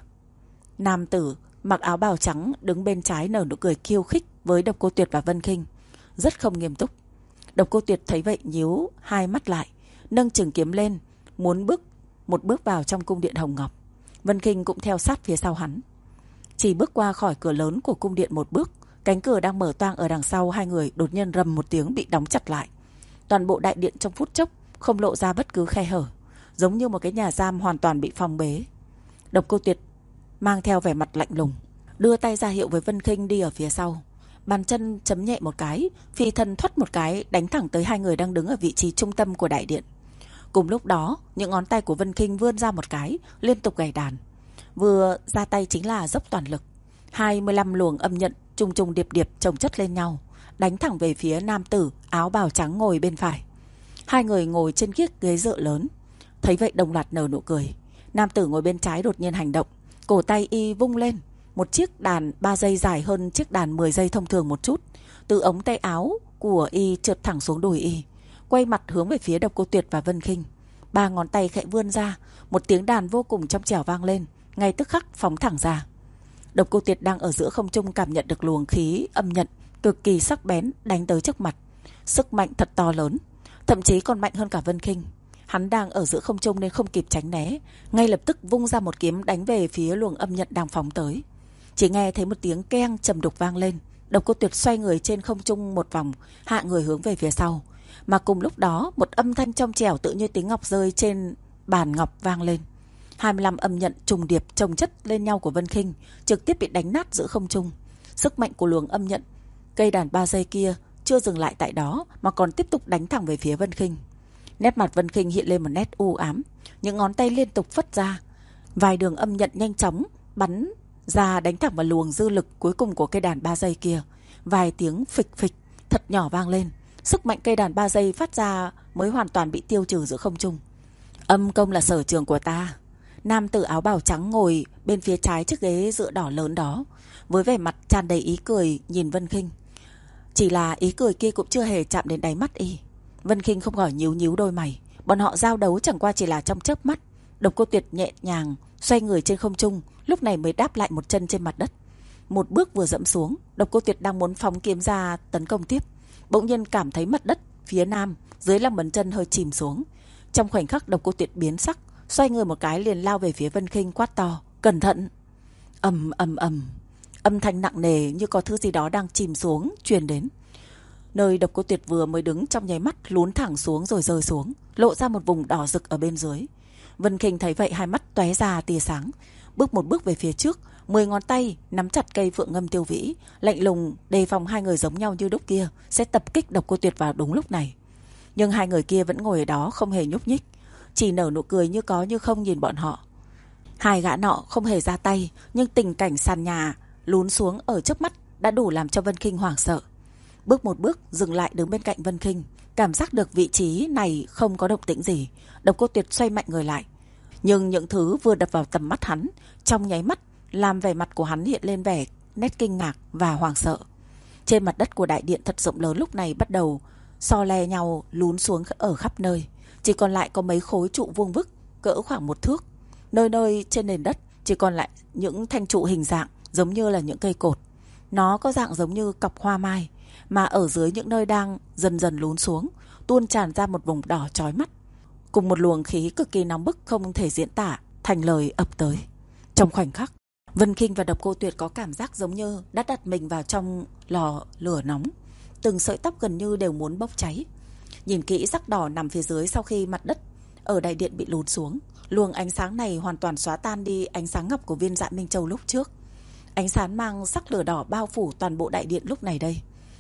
Speaker 1: Nam tử mặc áo bào trắng đứng bên trái nở nụ cười khiêu khích với Độc Cô Tuyệt và Vân Khinh, rất không nghiêm túc. Độc Cô Tuyệt thấy vậy nhíu hai mắt lại, nâng trường kiếm lên, muốn bước một bước vào trong cung điện hồng ngọc. Vân Khinh cũng theo sát phía sau hắn. Chỉ bước qua khỏi cửa lớn của cung điện một bước, cánh cửa đang mở toang ở đằng sau hai người đột nhiên rầm một tiếng bị đóng chặt lại. Toàn bộ đại điện trong phút chốc không lộ ra bất cứ khe hở, giống như một cái nhà giam hoàn toàn bị phong bế. Độc Cô Tuyệt mang theo vẻ mặt lạnh lùng, đưa tay ra hiệu với Vân Khinh đi ở phía sau. Bàn chân chấm nhẹ một cái, phi thân thoát một cái, đánh thẳng tới hai người đang đứng ở vị trí trung tâm của đại điện. Cùng lúc đó, những ngón tay của Vân Khinh vươn ra một cái, liên tục gảy đàn. Vừa ra tay chính là dốc toàn lực. hai mươi lăm luồng âm nhận trùng trùng điệp điệp chồng chất lên nhau, đánh thẳng về phía nam tử áo bào trắng ngồi bên phải. Hai người ngồi trên chiếc ghế dựa lớn, thấy vậy đồng loạt nở nụ cười. Nam tử ngồi bên trái đột nhiên hành động, cổ tay y vung lên, một chiếc đàn ba giây dài hơn chiếc đàn mười giây thông thường một chút, từ ống tay áo của y trượt thẳng xuống đùi y, quay mặt hướng về phía Độc Cô Tuyệt và Vân Khinh. Ba ngón tay khẽ vươn ra, một tiếng đàn vô cùng trong trẻo vang lên, ngay tức khắc phóng thẳng ra. Độc Cô Tuyệt đang ở giữa không trung cảm nhận được luồng khí âm nhận cực kỳ sắc bén đánh tới trước mặt, sức mạnh thật to lớn, thậm chí còn mạnh hơn cả Vân Khinh. Hắn đang ở giữa không trung nên không kịp tránh né, ngay lập tức vung ra một kiếm đánh về phía luồng âm nhận đang phóng tới. Chỉ nghe thấy một tiếng keng trầm đục vang lên, Độc Cô Tuyệt xoay người trên không trung một vòng, hạ người hướng về phía sau. Mà cùng lúc đó, một âm thanh trong trẻo tự như tiếng ngọc rơi trên bàn ngọc vang lên. hai mươi lăm âm nhận trùng điệp chồng chất lên nhau của Vân Khinh trực tiếp bị đánh nát giữa không trung. Sức mạnh của luồng âm nhận cây đàn ba giây kia chưa dừng lại tại đó mà còn tiếp tục đánh thẳng về phía Vân Khinh. Nét mặt Vân Khinh hiện lên một nét u ám, những ngón tay liên tục phất ra, vài đường âm nhận nhanh chóng bắn ra đánh thẳng vào luồng dư lực cuối cùng của cây đàn ba giây kia. Vài tiếng phịch phịch thật nhỏ vang lên, sức mạnh cây đàn ba giây phát ra mới hoàn toàn bị tiêu trừ giữa không trung. Âm công là sở trường của ta. Nam tử áo bào trắng ngồi bên phía trái chiếc ghế dựa đỏ lớn đó, với vẻ mặt tràn đầy ý cười nhìn Vân Khinh. Chỉ là ý cười kia cũng chưa hề chạm đến đáy mắt y. Vân Khinh không khỏi nhíu nhíu đôi mày. Bọn họ giao đấu chẳng qua chỉ là trong chớp mắt. Độc Cô Tuyệt nhẹ nhàng xoay người trên không trung, lúc này mới đáp lại một chân trên mặt đất. Một bước vừa dẫm xuống, Độc Cô Tuyệt đang muốn phóng kiếm ra tấn công tiếp, bỗng nhiên cảm thấy mặt đất phía nam dưới lòng bàn chân hơi chìm xuống. Trong khoảnh khắc Độc Cô Tuyệt biến sắc, xoay người một cái liền lao về phía Vân Khinh quát to, cẩn thận. Ầm ầm ầm, âm thanh nặng nề như có thứ gì đó đang chìm xuống truyền đến. Nơi Độc Cô Tuyệt vừa mới đứng trong nháy mắt lún thẳng xuống rồi rơi xuống, lộ ra một vùng đỏ rực ở bên dưới. Vân Khinh thấy vậy hai mắt tóe ra tia sáng, bước một bước về phía trước, mười ngón tay nắm chặt cây phượng ngâm tiêu vĩ, lạnh lùng đề phòng hai người giống nhau như đúc kia sẽ tập kích Độc Cô Tuyệt vào đúng lúc này. Nhưng hai người kia vẫn ngồi ở đó không hề nhúc nhích, chỉ nở nụ cười như có như không nhìn bọn họ. Hai gã nọ không hề ra tay, nhưng tình cảnh sàn nhà lún xuống ở trước mắt đã đủ làm cho Vân Khinh hoảng sợ. Bước một bước dừng lại đứng bên cạnh Vân Khinh, cảm giác được vị trí này không có động tĩnh gì. Độc Cô Tuyệt xoay mạnh người lại, nhưng những thứ vừa đập vào tầm mắt hắn trong nháy mắt làm vẻ mặt của hắn hiện lên vẻ nét kinh ngạc và hoảng sợ. Trên mặt đất của đại điện thật rộng lớn lúc này bắt đầu so le nhau lún xuống ở khắp nơi, chỉ còn lại có mấy khối trụ vuông vức cỡ khoảng một thước. Nơi nơi trên nền đất chỉ còn lại những thanh trụ hình dạng giống như là những cây cột, nó có dạng giống như cọc hoa mai, mà ở dưới những nơi đang dần dần lún xuống tuôn tràn ra một vùng đỏ chói mắt, cùng một luồng khí cực kỳ nóng bức không thể diễn tả thành lời ập tới. Trong khoảnh khắc, Vân Khinh và Độc Cô Tuyệt có cảm giác giống như đã đặt mình vào trong lò lửa nóng, từng sợi tóc gần như đều muốn bốc cháy. Nhìn kỹ sắc đỏ nằm phía dưới sau khi mặt đất ở đại điện bị lún xuống, luồng ánh sáng này hoàn toàn xóa tan đi ánh sáng ngọc của viên Dạ Minh Châu lúc trước. Ánh sáng mang sắc lửa đỏ bao phủ toàn bộ đại điện lúc này đây.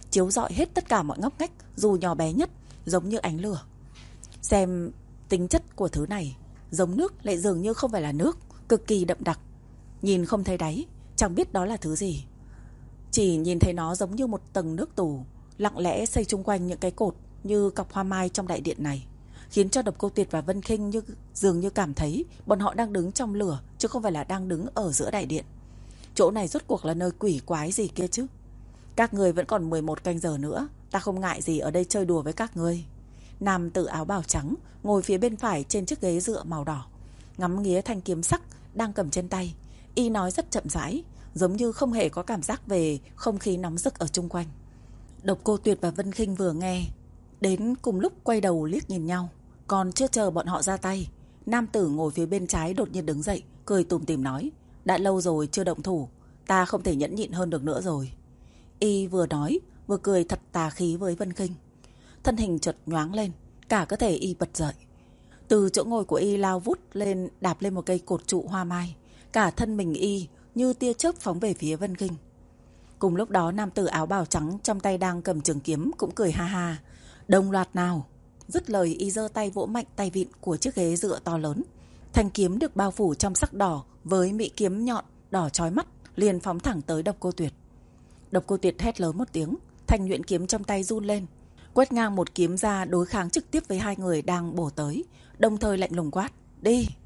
Speaker 1: chiếu rọi hết tất cả mọi ngóc ngách dù nhỏ bé nhất, giống như ánh lửa. Xem tính chất của thứ này, giống nước lại dường như không phải là nước, cực kỳ đậm đặc. Nhìn không thấy đáy, chẳng biết đó là thứ gì. Chỉ nhìn thấy nó giống như một tầng nước tù, lặng lẽ xây chung quanh những cái cột như cọc hoa mai trong đại điện này, khiến cho Độc Cô Tuyệt và Vân Khinh như dường như cảm thấy bọn họ đang đứng trong lửa, chứ không phải là đang đứng ở giữa đại điện. Chỗ này rốt cuộc là nơi quỷ quái gì kia chứ? Các người vẫn còn mười một canh giờ nữa, ta không ngại gì ở đây chơi đùa với các ngươi. Nam tử áo bào trắng ngồi phía bên phải trên chiếc ghế dựa màu đỏ, ngắm nghía thanh kiếm sắc đang cầm trên tay. Y nói rất chậm rãi, giống như không hề có cảm giác về không khí nóng rực ở chung quanh. Độc Cô Tuyệt và Vân Khinh vừa nghe đến cùng lúc quay đầu liếc nhìn nhau. Còn chưa chờ bọn họ ra tay, nam tử ngồi phía bên trái đột nhiên đứng dậy, cười tủm tỉm nói: đã lâu rồi chưa động thủ, ta không thể nhẫn nhịn hơn được nữa rồi. Y vừa nói vừa cười thật tà khí với Vân Khinh. Thân hình chợt nhoáng lên, cả cơ thể Y bật dậy. Từ chỗ ngồi của Y lao vút lên, đạp lên một cây cột trụ hoa mai. Cả thân mình Y như tia chớp phóng về phía Vân Khinh. Cùng lúc đó nam tử áo bào trắng trong tay đang cầm trường kiếm cũng cười ha ha: đồng loạt nào. Dứt lời, Y giơ tay vỗ mạnh tay vịn của chiếc ghế dựa to lớn. Thanh kiếm được bao phủ trong sắc đỏ với mỹ kiếm nhọn đỏ chói mắt liền phóng thẳng tới Độc Cô Tuyệt. Độc Cô Tuyệt hét lớn một tiếng, thanh nhuyễn kiếm trong tay run lên, quét ngang một kiếm ra đối kháng trực tiếp với hai người đang bổ tới, đồng thời lạnh lùng quát: đi.